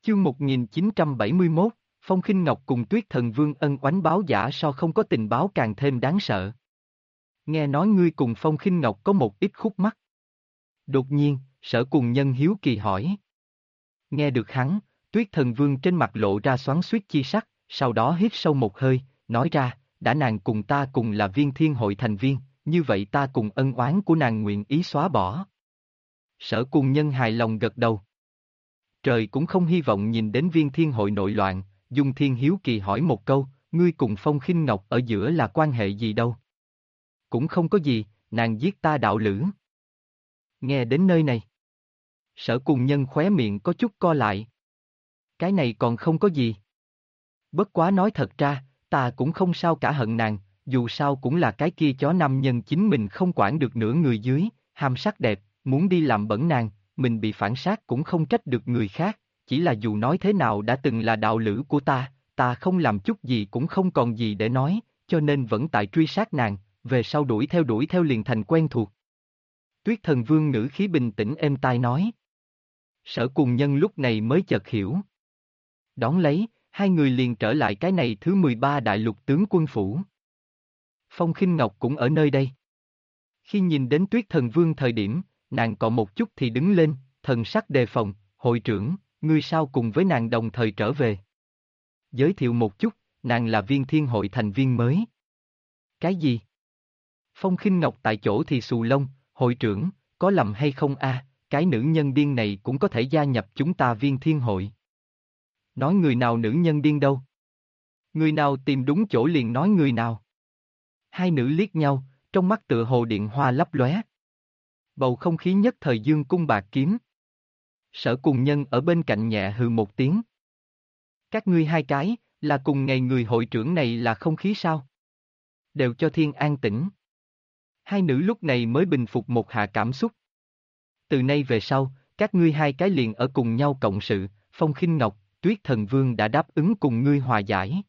Chương 1971, Phong Khinh Ngọc cùng Tuyết Thần Vương ân oán báo giả so không có tình báo càng thêm đáng sợ. Nghe nói ngươi cùng Phong Khinh Ngọc có một ít khúc mắc. Đột nhiên, Sở Cùng Nhân hiếu kỳ hỏi. Nghe được hắn, Tuyết Thần Vương trên mặt lộ ra xoắn xuýt chi sắc, sau đó hít sâu một hơi, nói ra, đã nàng cùng ta cùng là Viên Thiên Hội thành viên, như vậy ta cùng ân oán của nàng nguyện ý xóa bỏ. Sở Cùng Nhân hài lòng gật đầu. Trời cũng không hy vọng nhìn đến Viên Thiên Hội nội loạn, Dung Thiên hiếu kỳ hỏi một câu, ngươi cùng Phong Khinh Ngọc ở giữa là quan hệ gì đâu? Cũng không có gì, nàng giết ta đạo lữ. Nghe đến nơi này. Sở Cùng Nhân khóe miệng có chút co lại. Cái này còn không có gì. Bất quá nói thật ra, ta cũng không sao cả hận nàng, dù sao cũng là cái kia chó nam nhân chính mình không quản được nửa người dưới, ham sắc đẹp, muốn đi làm bẩn nàng, mình bị phản sát cũng không trách được người khác, chỉ là dù nói thế nào đã từng là đạo lữ của ta không làm chút gì cũng không còn gì để nói, cho nên vẫn tại truy sát nàng, về sau đuổi theo liền thành quen thuộc. Tuyết Thần Vương ngữ khí bình tĩnh êm tai nói. Sở Cùng Nhân lúc này mới chợt hiểu. Đón lấy, hai người liền trở lại cái này thứ 13 đại lục tướng quân phủ. Phong Khinh Ngọc cũng ở nơi đây. Khi nhìn đến Tuyết Thần Vương thời điểm, nàng cọ một chút thì đứng lên, thần sắc đề phòng, hội trưởng, ngươi sao cùng với nàng đồng thời trở về. Giới thiệu một chút, nàng là Viên Thiên Hội thành viên mới. Cái gì? Phong Khinh Ngọc tại chỗ thì xù lông, hội trưởng, có lầm hay không a? Cái nữ nhân điên này cũng có thể gia nhập chúng ta Viên Thiên Hội. Nói người nào nữ nhân điên đâu? Người nào tìm đúng chỗ liền nói người nào. Hai nữ liếc nhau, trong mắt tựa hồ điện hoa lấp lóe. Bầu không khí nhất thời dương cung bạc kiếm. Sở Cùng Nhân ở bên cạnh nhẹ hừ một tiếng. Các ngươi hai cái, là cùng ngày người hội trưởng này là không khí sao? Đều cho thiên an tĩnh. Hai nữ lúc này mới bình phục một hạ cảm xúc. Từ nay về sau, các ngươi hai cái liền ở cùng nhau cộng sự, Phong Khinh Ngọc, Tuyết Thần Vương đã đáp ứng cùng ngươi hòa giải.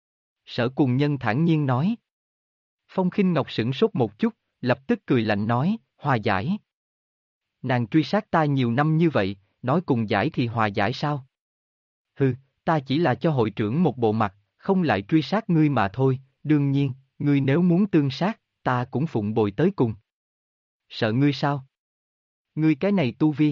Sở Cùng Nhân thản nhiên nói. Phong Khinh Ngọc sửng sốt một chút, lập tức cười lạnh nói, hòa giải. Nàng truy sát ta nhiều năm như vậy, nói cùng giải thì hòa giải sao? Hừ, ta chỉ là cho hội trưởng một bộ mặt, không lại truy sát ngươi mà thôi, đương nhiên, ngươi nếu muốn tương sát, ta cũng phụng bồi tới cùng. Sợ ngươi sao? Ngươi cái này tu vi.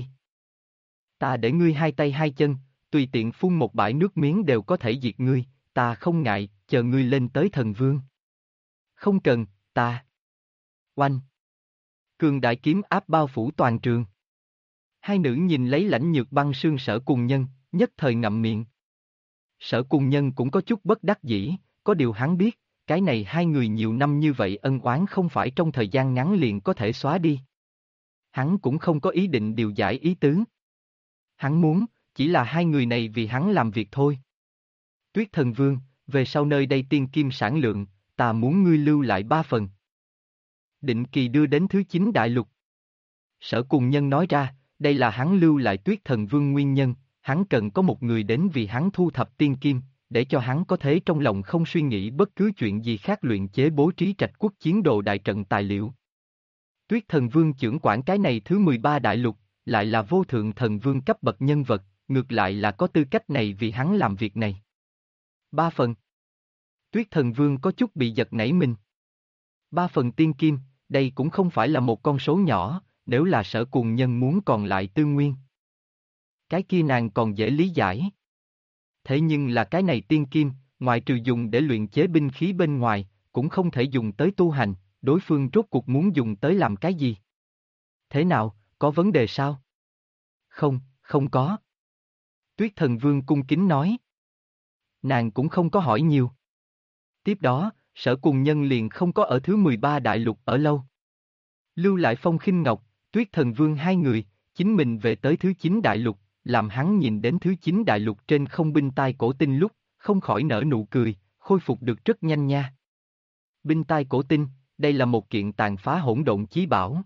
Ta để ngươi hai tay hai chân, tùy tiện phun một bãi nước miếng đều có thể diệt ngươi, ta không ngại, chờ ngươi lên tới thần vương. Không cần, ta. Oanh. Cường đại kiếm áp bao phủ toàn trường. Hai nữ nhìn lấy lãnh nhược băng sương Sở Cùng Nhân, nhất thời ngậm miệng. Sở Cùng Nhân cũng có chút bất đắc dĩ, có điều hắn biết, cái này hai người nhiều năm như vậy ân oán không phải trong thời gian ngắn liền có thể xóa đi. Hắn cũng không có ý định điều giải ý tứ. Hắn muốn, chỉ là hai người này vì hắn làm việc thôi. Tuyết Thần Vương, về sau nơi đây tiên kim sản lượng, ta muốn ngươi lưu lại 3 phần. Định kỳ đưa đến thứ 9 đại lục. Sở Cùng Nhân nói ra, đây là hắn lưu lại Tuyết Thần Vương nguyên nhân, hắn cần có một người đến vì hắn thu thập tiên kim, để cho hắn có thể trong lòng không suy nghĩ bất cứ chuyện gì khác luyện chế bố trí trạch quốc chiến đồ đại trận tài liệu. Tuyết Thần Vương trưởng quản cái này thứ 13 đại lục, lại là vô thượng thần vương cấp bậc nhân vật, ngược lại là có tư cách này vì hắn làm việc này. 3 phần. Tuyết Thần Vương có chút bị giật nảy mình. 3 phần tiên kim, đây cũng không phải là một con số nhỏ, nếu là Sở Cùng Nhân muốn còn lại tư nguyên. Cái kia nàng còn dễ lý giải. Thế nhưng là cái này tiên kim, ngoài trừ dùng để luyện chế binh khí bên ngoài, cũng không thể dùng tới tu hành, đối phương rốt cuộc muốn dùng tới làm cái gì? Thế nào, có vấn đề sao? Không, không có. Tuyết Thần Vương cung kính nói. Nàng cũng không có hỏi nhiều. Tiếp đó, Sở Cùng Nhân liền không có ở thứ 13 đại lục ở lâu. Lưu lại Phong Khinh Ngọc, Tuyết Thần Vương hai người, chính mình về tới thứ 9 đại lục, làm hắn nhìn đến thứ 9 đại lục trên không binh tai cổ tinh lúc, không khỏi nở nụ cười, khôi phục được rất nhanh nha. Binh tai cổ tinh, đây là một kiện tàn phá hỗn độn chí bảo.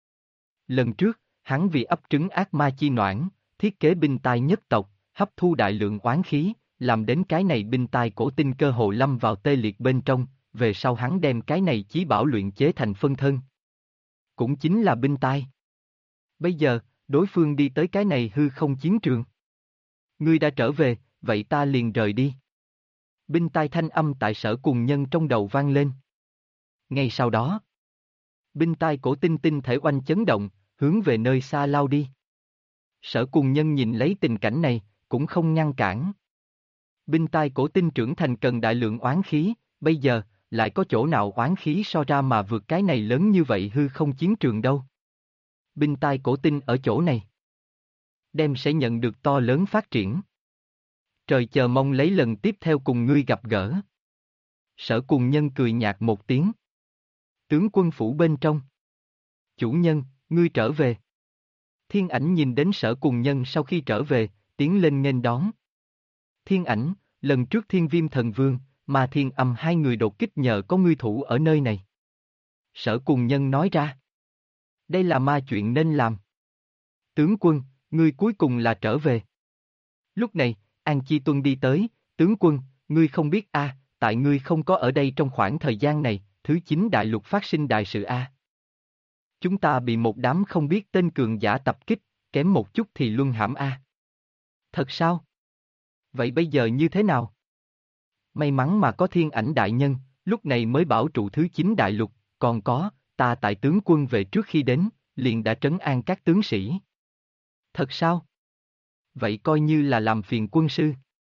Lần trước, hắn vì ấp trứng ác ma chi noãn, thiết kế binh tai nhất tộc, hấp thu đại lượng oán khí, làm đến cái này binh tai cổ tinh cơ hồ lâm vào tê liệt bên trong, về sau hắn đem cái này chí bảo luyện chế thành phân thân. Cũng chính là binh tai. Bây giờ, đối phương đi tới cái này hư không chiến trường. Ngươi đã trở về, vậy ta liền rời đi. Binh tai thanh âm tại Sở Cùng Nhân trong đầu vang lên. Ngay sau đó, binh tai cổ tinh tinh thể oanh chấn động, hướng về nơi xa lao đi. Sở Cùng Nhân nhìn lấy tình cảnh này, cũng không ngăn cản. Binh tai cổ tinh trưởng thành cần đại lượng oán khí, bây giờ, lại có chỗ nào oán khí so ra mà vượt cái này lớn như vậy hư không chiến trường đâu. Binh tai cổ tinh ở chỗ này, đem sẽ nhận được to lớn phát triển. Trời chờ mong lấy lần tiếp theo cùng ngươi gặp gỡ. Sở Cùng Nhân cười nhạt một tiếng. Tướng quân phủ bên trong. Chủ nhân, ngươi trở về. Thiên Ảnh nhìn đến Sở Cùng Nhân sau khi trở về, tiến lên nghênh đón. Thiên Ảnh, lần trước Thiên Viêm Thần Vương, mà Thiên Âm hai người đột kích nhờ có ngươi thủ ở nơi này. Sở Cùng Nhân nói ra. Đây là ma chuyện nên làm. Tướng quân, ngươi cuối cùng là trở về. Lúc này, An Chi Tuân đi tới, tướng quân, ngươi không biết tại ngươi không có ở đây trong khoảng thời gian này, thứ 9 đại lục phát sinh đại sự Chúng ta bị một đám không biết tên cường giả tập kích, kém một chút thì luân hãm Thật sao? Vậy bây giờ như thế nào? May mắn mà có Thiên Ảnh đại nhân, lúc này mới bảo trụ thứ 9 đại lục, còn có, ta tại tướng quân về trước khi đến, liền đã trấn an các tướng sĩ. Thật sao? Vậy coi như là làm phiền quân sư.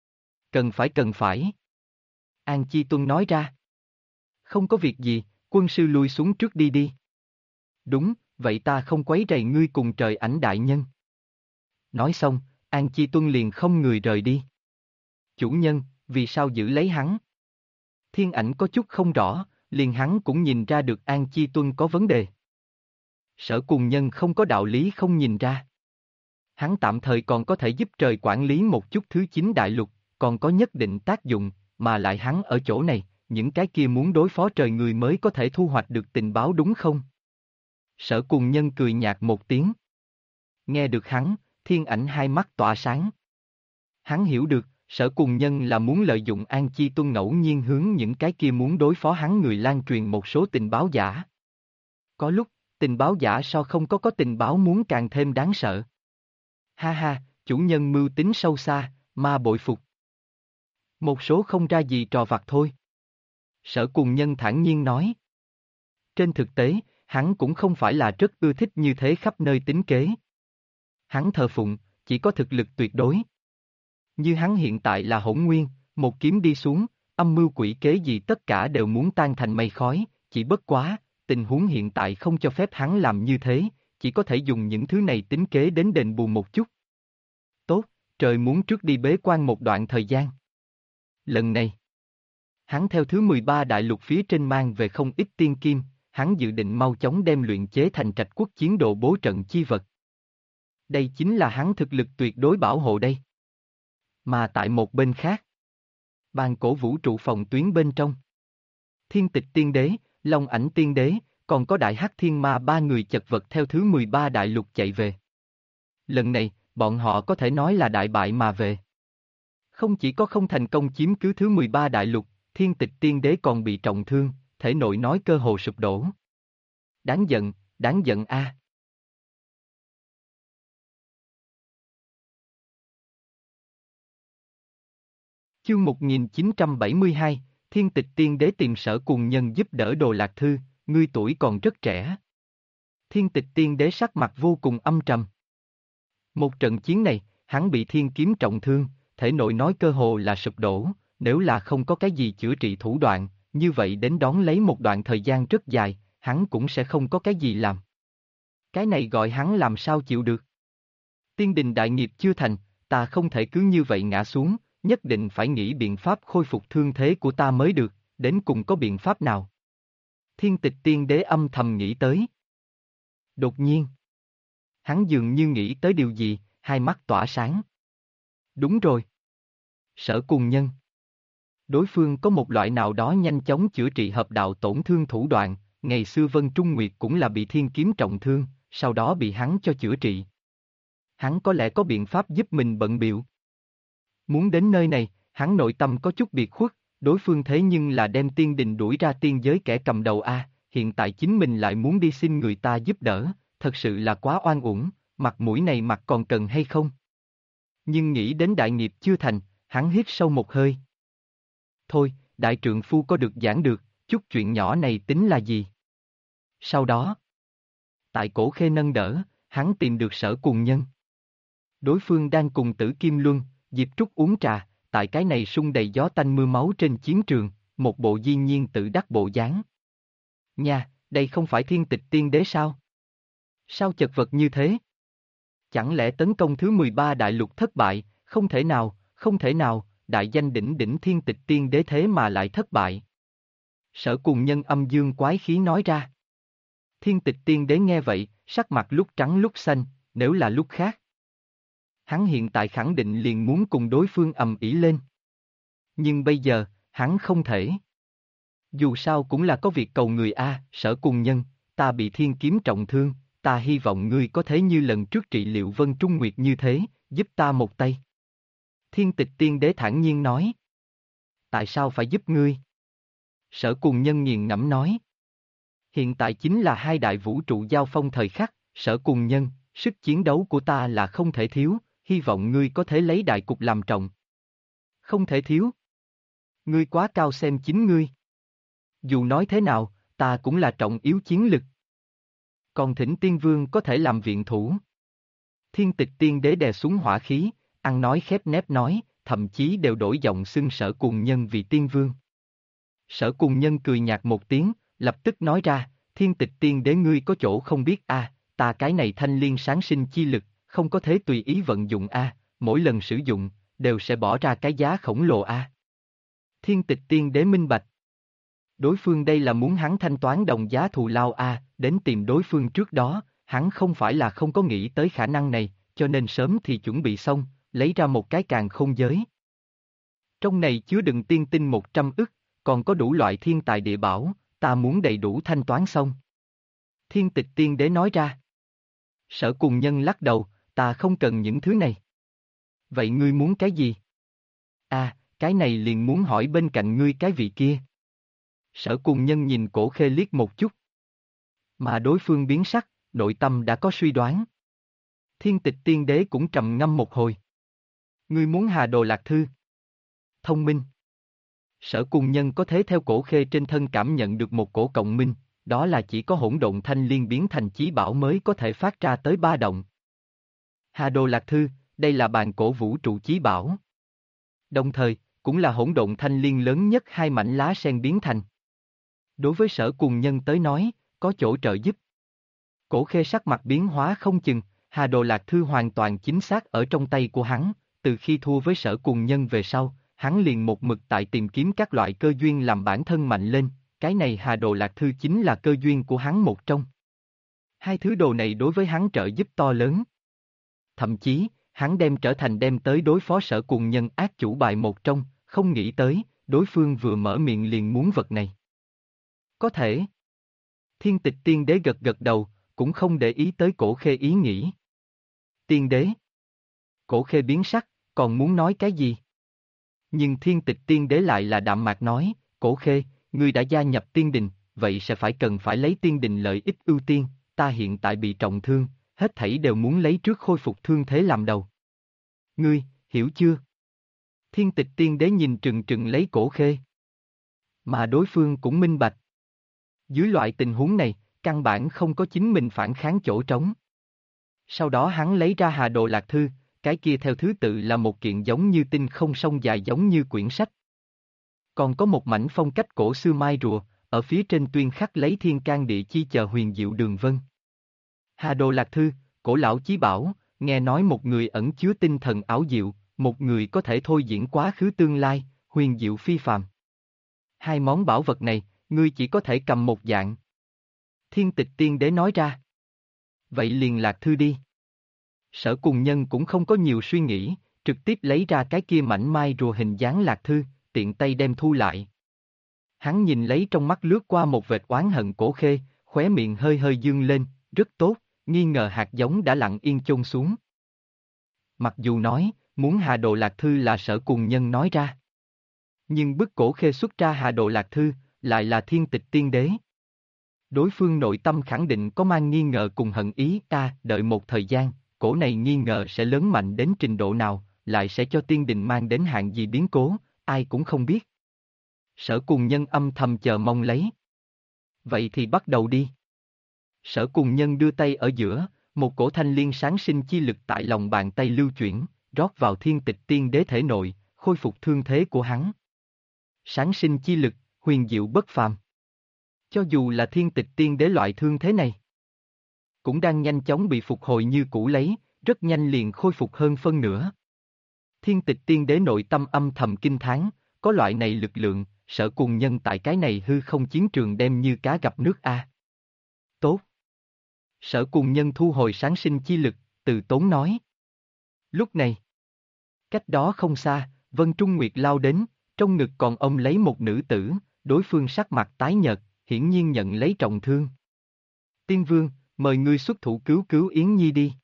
Cần phải. An Chi Tuân nói ra. Không có việc gì, quân sư lui xuống trước đi. Đúng, vậy ta không quấy rầy ngươi cùng Trời Ảnh đại nhân. Nói xong, An Chi Tuân liền không người rời đi. Chủ nhân, vì sao giữ lấy hắn? Thiên Ảnh có chút không rõ, liền hắn cũng nhìn ra được An Chi Tuân có vấn đề. Sở Cùng Nhân không có đạo lý không nhìn ra. Hắn tạm thời còn có thể giúp trời quản lý một chút thứ 9 đại lục, còn có nhất định tác dụng, mà lại hắn ở chỗ này, những cái kia muốn đối phó trời người mới có thể thu hoạch được tình báo đúng không? Sở Cùng Nhân cười nhạt một tiếng. Nghe được hắn, Thiên Ảnh hai mắt tỏa sáng. Hắn hiểu được, Sở Cùng Nhân là muốn lợi dụng An Chi Tuân ngẫu nhiên hướng những cái kia muốn đối phó hắn người lan truyền một số tình báo giả. Có lúc, tình báo giả so không có tình báo muốn càng thêm đáng sợ. Ha ha, chủ nhân mưu tính sâu xa, ma bội phục. Một số không ra gì trò vặt thôi. Sở Cùng Nhân thản nhiên nói. Trên thực tế, hắn cũng không phải là rất ưa thích như thế khắp nơi tính kế. Hắn thờ phụng, chỉ có thực lực tuyệt đối. Như hắn hiện tại là hỗn nguyên, một kiếm đi xuống, âm mưu quỷ kế gì tất cả đều muốn tan thành mây khói, chỉ bất quá, tình huống hiện tại không cho phép hắn làm như thế, chỉ có thể dùng những thứ này tính kế đến đền bù một chút. Tốt, trời muốn trước đi bế quan một đoạn thời gian. Lần này, hắn theo thứ 13 đại lục phía trên mang về không ít tiên kim, hắn dự định mau chóng đem luyện chế thành Trạch Quốc chiến độ bố trận chi vật. Đây chính là hắn thực lực tuyệt đối bảo hộ đây. Mà tại một bên khác, bàn cổ vũ trụ phòng tuyến bên trong, Thiên Tịch Tiên Đế, Long Ảnh Tiên Đế, còn có Đại Hắc Thiên Ma ba người chật vật theo thứ 13 đại lục chạy về. Lần này, bọn họ có thể nói là đại bại mà về. Không chỉ có không thành công chiếm cứ thứ 13 đại lục, Thiên Tịch Tiên Đế còn bị trọng thương, thể nội nói cơ hồ sụp đổ. Đáng giận Chương 1972, Thiên Tịch Tiên Đế tìm Sở Cùng Nhân giúp đỡ Đồ Lạc Thư, ngươi tuổi còn rất trẻ. Thiên Tịch Tiên Đế sắc mặt vô cùng âm trầm. Một trận chiến này, hắn bị thiên kiếm trọng thương, thể nội nói cơ hồ là sụp đổ, nếu là không có cái gì chữa trị thủ đoạn, như vậy đến đón lấy một đoạn thời gian rất dài, hắn cũng sẽ không có cái gì làm. Cái này gọi hắn làm sao chịu được. Tiên đình đại nghiệp chưa thành, ta không thể cứ như vậy ngã xuống, nhất định phải nghĩ biện pháp khôi phục thương thế của ta mới được, đến cùng có biện pháp nào. Thiên Tịch Tiên Đế âm thầm nghĩ tới. Đột nhiên, hắn dường như nghĩ tới điều gì, hai mắt tỏa sáng. Đúng rồi. Sở Cùng Nhân. Đối phương có một loại nào đó nhanh chóng chữa trị hợp đạo tổn thương thủ đoạn, ngày xưa Vân Trung Nguyệt cũng là bị thiên kiếm trọng thương, sau đó bị hắn cho chữa trị. Hắn có lẽ có biện pháp giúp mình bận bịu. Muốn đến nơi này, hắn nội tâm có chút biệt khuất, đối phương thế nhưng là đem tiên đình đuổi ra tiên giới kẻ cầm đầu hiện tại chính mình lại muốn đi xin người ta giúp đỡ, thật sự là quá oan uổng, mặt mũi này mặt còn cần hay không? Nhưng nghĩ đến đại nghiệp chưa thành, hắn hít sâu một hơi. Thôi, đại trượng phu có được giảng được, chút chuyện nhỏ này tính là gì? Sau đó, tại cổ khê nâng đỡ, hắn tìm được Sở Cuồng Nhân. Đối phương đang cùng Tử Kim Luân, Diệp Trúc uống trà, tại cái này sung đầy gió tanh mưa máu trên chiến trường, một bộ diên nhiên tự đắc bộ dáng. Nha, đây không phải Thiên Tịch Tiên Đế sao? Sao chật vật như thế? Chẳng lẽ tấn công thứ 13 đại lục thất bại, không thể nào, đại danh đỉnh đỉnh Thiên Tịch Tiên Đế thế mà lại thất bại. Sở Cuồng Nhân âm dương quái khí nói ra. Thiên Tịch Tiên Đế nghe vậy, sắc mặt lúc trắng lúc xanh, nếu là lúc khác. Hắn hiện tại khẳng định liền muốn cùng đối phương ầm ĩ lên. Nhưng bây giờ, hắn không thể. Dù sao cũng là có việc cầu người A, Sở Cuồng Nhân, ta bị thiên kiếm trọng thương, ta hy vọng ngươi có thể như lần trước trị liệu Vân Trung Nguyệt như thế, giúp ta một tay. Thiên Tịch Tiên Đế thản nhiên nói. Tại sao phải giúp ngươi? Sở Cuồng Nhân nghiền ngẫm nói. Hiện tại chính là hai đại vũ trụ giao phong thời khắc, Sở Cuồng Nhân, sức chiến đấu của ta là không thể thiếu, hy vọng ngươi có thể lấy đại cục làm trọng. Không thể thiếu. Ngươi quá cao xem chính ngươi. Dù nói thế nào, ta cũng là trọng yếu chiến lực. Còn Thỉnh Tiên Vương có thể làm viện thủ. Thiên Tịch Tiên Đế đè xuống hỏa khí, ăn nói khép nép nói, thậm chí đều đổi giọng xưng Sở Cuồng Nhân vì Tiên Vương. Sở Cuồng Nhân cười nhạt một tiếng, lập tức nói ra, Thiên Tịch Tiên Đế ngươi có chỗ không biết a, ta cái này thanh liên sáng sinh chi lực, không có thế tùy ý vận dụng a, mỗi lần sử dụng, đều sẽ bỏ ra cái giá khổng lồ a. Thiên Tịch Tiên Đế minh bạch. Đối phương đây là muốn hắn thanh toán đồng giá thù lao a, đến tìm đối phương trước đó, hắn không phải là không có nghĩ tới khả năng này, cho nên sớm thì chuẩn bị xong, lấy ra một cái càn khôn giới. Trong này chứa đựng tiên tinh 100 ức, còn có đủ loại thiên tài địa bảo, ta muốn đầy đủ thanh toán xong. Thiên Tịch Tiên Đế nói ra. Sở Cuồng Nhân lắc đầu, ta không cần những thứ này. Vậy ngươi muốn cái gì? À, cái này liền muốn hỏi bên cạnh ngươi cái vị kia. Sở Cuồng Nhân nhìn Cổ Khê liếc một chút. Mà đối phương biến sắc, nội tâm đã có suy đoán. Thiên Tịch Tiên Đế cũng trầm ngâm một hồi. Ngươi muốn Hà Đồ Lạc Thư? Thông minh. Sở Cuồng Nhân có thể theo Cổ Khê trên thân cảm nhận được một cổ cộng minh, đó là chỉ có hỗn độn thanh liên biến thành chí bảo mới có thể phát ra tới ba động. Hà Đồ Lạc Thư, đây là bàn cổ vũ trụ chí bảo. Đồng thời, cũng là hỗn độn thanh liên lớn nhất hai mảnh lá sen biến thành. Đối với Sở Cuồng Nhân tới nói, có chỗ trợ giúp. Cổ Khê sắc mặt biến hóa không chừng, Hà Đồ Lạc Thư hoàn toàn chính xác ở trong tay của hắn, từ khi thua với Sở Cuồng Nhân về sau, hắn liền một mực tại tìm kiếm các loại cơ duyên làm bản thân mạnh lên, cái này Hà Đồ Lạc Thư chính là cơ duyên của hắn một trong. Hai thứ đồ này đối với hắn trợ giúp to lớn. Thậm chí, hắn đem trở thành đem tới đối phó Sở Cuồng Nhân ác chủ bài một trong, không nghĩ tới, đối phương vừa mở miệng liền muốn vật này. Có thể. Thiên Tịch Tiên Đế gật gật đầu, cũng không để ý tới Cổ Khê ý nghĩ. Tiên Đế. Cổ Khê biến sắc, còn muốn nói cái gì? Nhưng Thiên Tịch Tiên Đế lại là đạm mạc nói, Cổ Khê, ngươi đã gia nhập tiên đình, vậy sẽ cần phải lấy tiên đình lợi ích ưu tiên, ta hiện tại bị trọng thương, hết thảy đều muốn lấy trước khôi phục thương thế làm đầu. Ngươi, hiểu chưa? Thiên Tịch Tiên Đế nhìn trừng trừng lấy Cổ Khê. Mà đối phương cũng minh bạch. Dưới loại tình huống này, căn bản không có chính mình phản kháng chỗ trống. Sau đó hắn lấy ra Hà Đồ Lạc Thư, cái kia theo thứ tự là một kiện giống như tinh không sông dài giống như quyển sách. Còn có một mảnh phong cách cổ xưa mai rùa, ở phía trên tuyên khắc lấy thiên can địa chi chờ huyền diệu đường vân. Hà Đồ Lạc Thư, cổ lão chí bảo, nghe nói một người ẩn chứa tinh thần ảo diệu, một người có thể thôi diễn quá khứ tương lai, huyền diệu phi phàm. Hai món bảo vật này, ngươi chỉ có thể cầm một dạng. Thiên Tịch Tiên Đế nói ra. Vậy liền Lạc Thư đi. Sở Cuồng Nhân cũng không có nhiều suy nghĩ, trực tiếp lấy ra cái kia mảnh mai rùa hình dáng Lạc Thư, tiện tay đem thu lại. Hắn nhìn lấy trong mắt lướt qua một vệt oán hận Cổ Khê, khóe miệng hơi hơi dương lên, rất tốt, nghi ngờ hạt giống đã lặng yên chôn xuống. Mặc dù nói, muốn Hà Đồ Lạc Thư là Sở Cuồng Nhân nói ra. Nhưng bức Cổ Khê xuất ra Hà Đồ Lạc Thư, lại là Thiên Tịch Tiên Đế. Đối phương nội tâm khẳng định có mang nghi ngờ cùng hận ý, đợi một thời gian, cổ này nghi ngờ sẽ lớn mạnh đến trình độ nào, lại sẽ cho tiên đình mang đến hạng gì biến cố, ai cũng không biết. Sở Cùng Nhân âm thầm chờ mong lấy. Vậy thì bắt đầu đi. Sở Cùng Nhân đưa tay ở giữa, một cổ thanh liên sáng sinh chi lực tại lòng bàn tay lưu chuyển, rót vào Thiên Tịch Tiên Đế thể nội, khôi phục thương thế của hắn. Sáng sinh chi lực, huyền diệu bất phàm. Cho dù là Thiên Tịch Tiên Đế loại thương thế này, cũng đang nhanh chóng bị phục hồi như cũ lấy, rất nhanh liền khôi phục hơn phân nửa. Thiên Tịch Tiên Đế nội tâm âm thầm kinh thán, có loại này lực lượng, Sở Cùng Nhân tại cái này hư không chiến trường đem như cá gặp nước a. Tốt. Sở Cùng Nhân thu hồi sáng sinh chi lực, từ tốn nói. Lúc này, cách đó không xa, Vân Trung Nguyệt lao đến, trong ngực còn ôm lấy một nữ tử, đối phương sắc mặt tái nhợt, hiển nhiên nhận lấy trọng thương. Tiên Vương, mời ngươi xuất thủ cứu cứu Yến Nhi đi.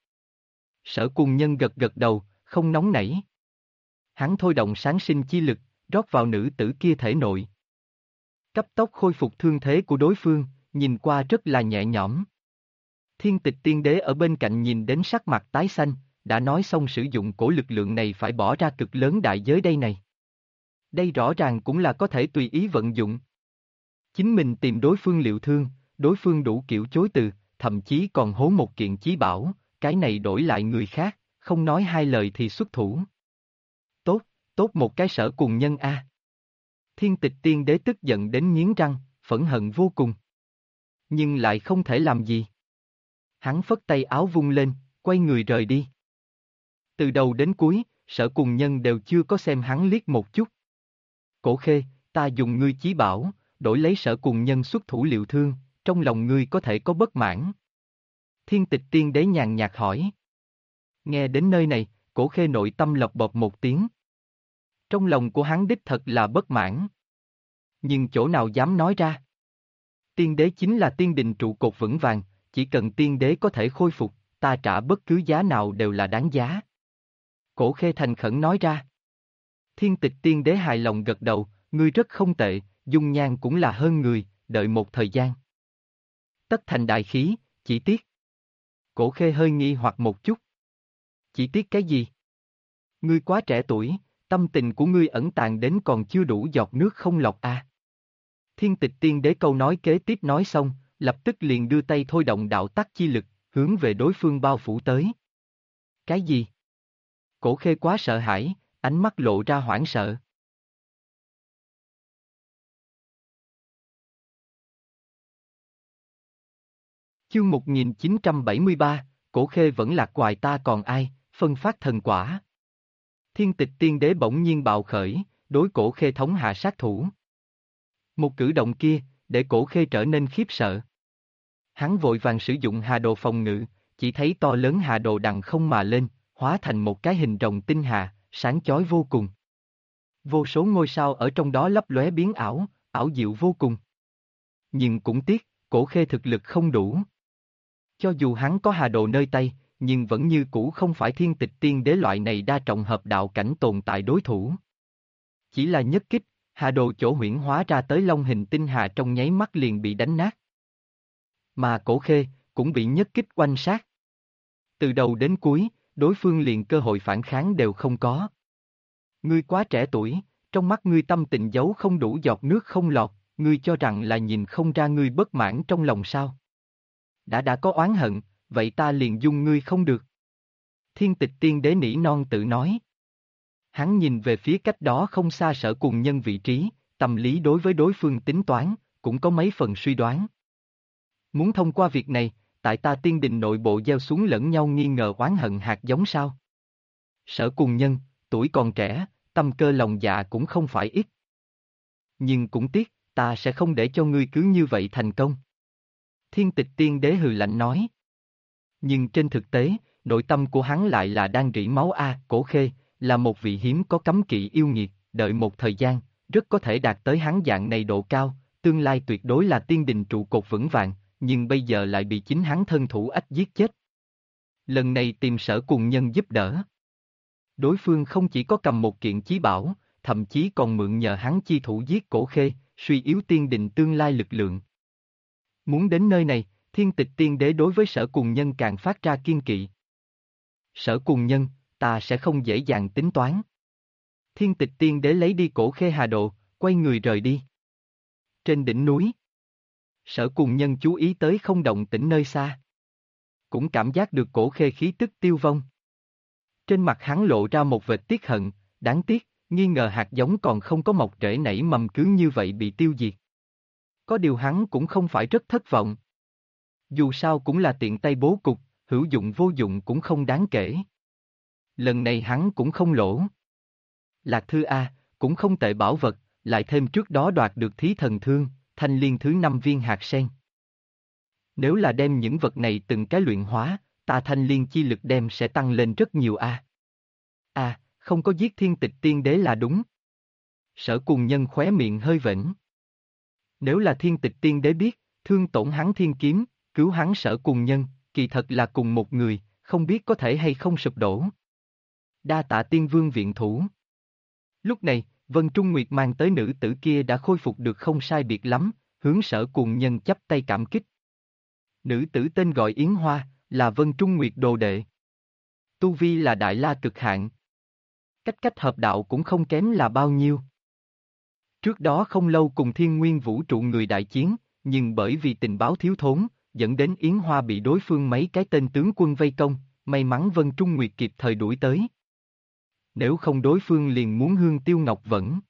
Sở Cùng Nhân gật gật đầu, không nóng nảy. Hắn thôi động sáng sinh chi lực, rót vào nữ tử kia thể nội. Cấp tốc khôi phục thương thế của đối phương, nhìn qua rất là nhẹ nhõm. Thiên Tịch Tiên Đế ở bên cạnh nhìn đến sắc mặt tái xanh, đã nói xong sử dụng cổ lực lượng này phải bỏ ra cực lớn đại giới đây này. Đây rõ ràng cũng là có thể tùy ý vận dụng. Chính mình tìm đối phương liệu thương, đối phương đủ kiểu chối từ, thậm chí còn hố một kiện chí bảo, cái này đổi lại người khác, không nói hai lời thì xuất thủ. Tốt, tốt một cái Sở Cùng Nhân a. Thiên Tịch Tiên Đế tức giận đến nghiến răng, phẫn hận vô cùng. Nhưng lại không thể làm gì. Hắn phất tay áo vung lên, quay người rời đi. Từ đầu đến cuối, Sở Cùng Nhân đều chưa có xem hắn liếc một chút. Cổ Khê, ta dùng ngươi chí bảo, đổi lấy Sở Cùng Nhân xuất thủ liệu thương, trong lòng ngươi có thể có bất mãn. Thiên Tịch Tiên Đế nhàn nhạt hỏi. Nghe đến nơi này, Cổ Khê nội tâm lộc bộp một tiếng. Trong lòng của hắn đích thật là bất mãn. Nhưng chỗ nào dám nói ra. Tiên Đế chính là tiên đình trụ cột vững vàng, chỉ cần Tiên Đế có thể khôi phục, ta trả bất cứ giá nào đều là đáng giá. Cổ Khê thành khẩn nói ra. Thiên Tịch Tiên Đế hài lòng gật đầu, ngươi rất không tệ, dung nhan cũng là hơn người, đợi một thời gian. Tất thành đại khí, chỉ tiếc. Cổ Khê hơi nghi hoặc một chút. Chỉ tiếc cái gì? Ngươi quá trẻ tuổi, tâm tình của ngươi ẩn tàng đến còn chưa đủ giọt nước không lọc a. Thiên Tịch Tiên Đế câu nói kế tiếp nói xong, lập tức liền đưa tay thôi động đạo tắc chi lực, hướng về đối phương bao phủ tới. Cái gì? Cổ Khê quá sợ hãi, ánh mắt lộ ra hoảng sợ. Chương 1973, Cổ Khê vẫn lạc hoài ta còn ai, phân phát thần quả. Thiên Tịch Tiên Đế bỗng nhiên bạo khởi, đối Cổ Khê thống hạ sát thủ. Một cử động kia, để Cổ Khê trở nên khiếp sợ. Hắn vội vàng sử dụng hà đồ phòng ngự, chỉ thấy to lớn hà đồ đằng không mà lên, hóa thành một cái hình rồng tinh hà, sáng chói vô cùng. Vô số ngôi sao ở trong đó lấp lóe biến ảo, ảo diệu vô cùng. Nhưng cũng tiếc, Cổ Khê thực lực không đủ. Cho dù hắn có hà đồ nơi tay, nhưng vẫn như cũ không phải Thiên Tịch Tiên Đế loại này đa trọng hợp đạo cảnh tồn tại đối thủ. Chỉ là nhất kích, hà đồ chỗ huyễn hóa ra tới long hình tinh hà trong nháy mắt liền bị đánh nát. Mà Cổ Khê, cũng bị nhất kích oanh sát. Từ đầu đến cuối, đối phương liền cơ hội phản kháng đều không có. Ngươi quá trẻ tuổi, trong mắt ngươi tâm tình giấu không đủ giọt nước không lọt, ngươi cho rằng là nhìn không ra ngươi bất mãn trong lòng sao? Đã có oán hận, vậy ta liền dung ngươi không được. Thiên Tịch Tiên Đế nỉ non tự nói. Hắn nhìn về phía cách đó không xa Sở Cùng Nhân vị trí, tâm lý đối với đối phương tính toán, cũng có mấy phần suy đoán. Muốn thông qua việc này, tại ta tiên đình nội bộ gieo xuống lẫn nhau nghi ngờ oán hận hạt giống sao? Sở Cùng Nhân, tuổi còn trẻ, tâm cơ lòng dạ cũng không phải ít. Nhưng cũng tiếc, ta sẽ không để cho ngươi cứ như vậy thành công. Thiên Tịch Tiên Đế hừ lạnh nói. Nhưng trên thực tế, nội tâm của hắn lại là đang rỉ máu Cổ Khê, là một vị hiếm có cấm kỵ yêu nghiệt, đợi một thời gian, rất có thể đạt tới hắn dạng này độ cao, tương lai tuyệt đối là tiên đình trụ cột vững vàng, nhưng bây giờ lại bị chính hắn thân thủ ách giết chết. Lần này tìm Sở Cùng Nhân giúp đỡ. Đối phương không chỉ có cầm một kiện chí bảo, thậm chí còn mượn nhờ hắn chi thủ giết Cổ Khê, suy yếu tiên đình tương lai lực lượng. Muốn đến nơi này, Thiên Tịch Tiên Đế đối với Sở Cùng Nhân càng phát ra kiên kỵ. Sở Cùng Nhân, ta sẽ không dễ dàng tính toán. Thiên Tịch Tiên Đế lấy đi cổ khê hà đồ, quay người rời đi. Trên đỉnh núi, Sở Cùng Nhân chú ý tới không động tĩnh nơi xa. Cũng cảm giác được cổ khê khí tức tiêu vong. Trên mặt hắn lộ ra một vệt tiếc hận, đáng tiếc, nghi ngờ hạt giống còn không có mọc rễ nảy mầm cứ như vậy bị tiêu diệt. Có điều hắn cũng không phải rất thất vọng. Dù sao cũng là tiện tay bố cục, hữu dụng vô dụng cũng không đáng kể. Lần này hắn cũng không lỗ. Lạc Thư A, cũng không tệ bảo vật, lại thêm trước đó đoạt được thí thần thương, thanh liên thứ 5 viên hạt sen. Nếu là đem những vật này từng cái luyện hóa, ta thanh liên chi lực đem sẽ tăng lên rất nhiều a. Không có giết Thiên Tịch Tiên Đế là đúng. Sở Cùng Nhân khóe miệng hơi vểnh. Nếu là Thiên Tịch Tiên Đế biết, thương tổn hắn thiên kiếm, cứu hắn Sở Cùng Nhân, kỳ thật là cùng một người, không biết có thể hay không sụp đổ. Đa tạ Tiên Vương viện thủ. Lúc này, Vân Trung Nguyệt mang tới nữ tử kia đã khôi phục được không sai biệt lắm, hướng Sở Cùng Nhân chắp tay cảm kích. Nữ tử tên gọi Yến Hoa, là Vân Trung Nguyệt đồ đệ. Tu vi là Đại La cực hạn. Cách hợp đạo cũng không kém là bao nhiêu. Trước đó không lâu cùng Thiên Nguyên Vũ trụ người đại chiến, nhưng bởi vì tình báo thiếu thốn, dẫn đến Yến Hoa bị đối phương mấy cái tên tướng quân vây công, may mắn Vân Trung Nguyệt kịp thời đuổi tới. Nếu không đối phương liền muốn hương tiêu ngọc vẫn.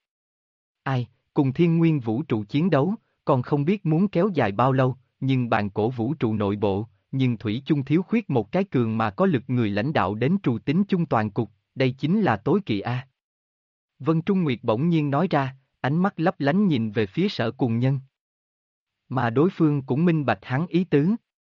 Cùng Thiên Nguyên Vũ trụ chiến đấu, còn không biết muốn kéo dài bao lâu, nhưng bàn cổ vũ trụ nội bộ, nhưng thủy chung thiếu khuyết một cái cường mà có lực người lãnh đạo đến trù tính chung toàn cục, đây chính là tối kỵ a. Vân Trung Nguyệt bỗng nhiên nói ra, ánh mắt lấp lánh nhìn về phía Sở Cùng Nhân. Mà đối phương cũng minh bạch hắn ý tứ.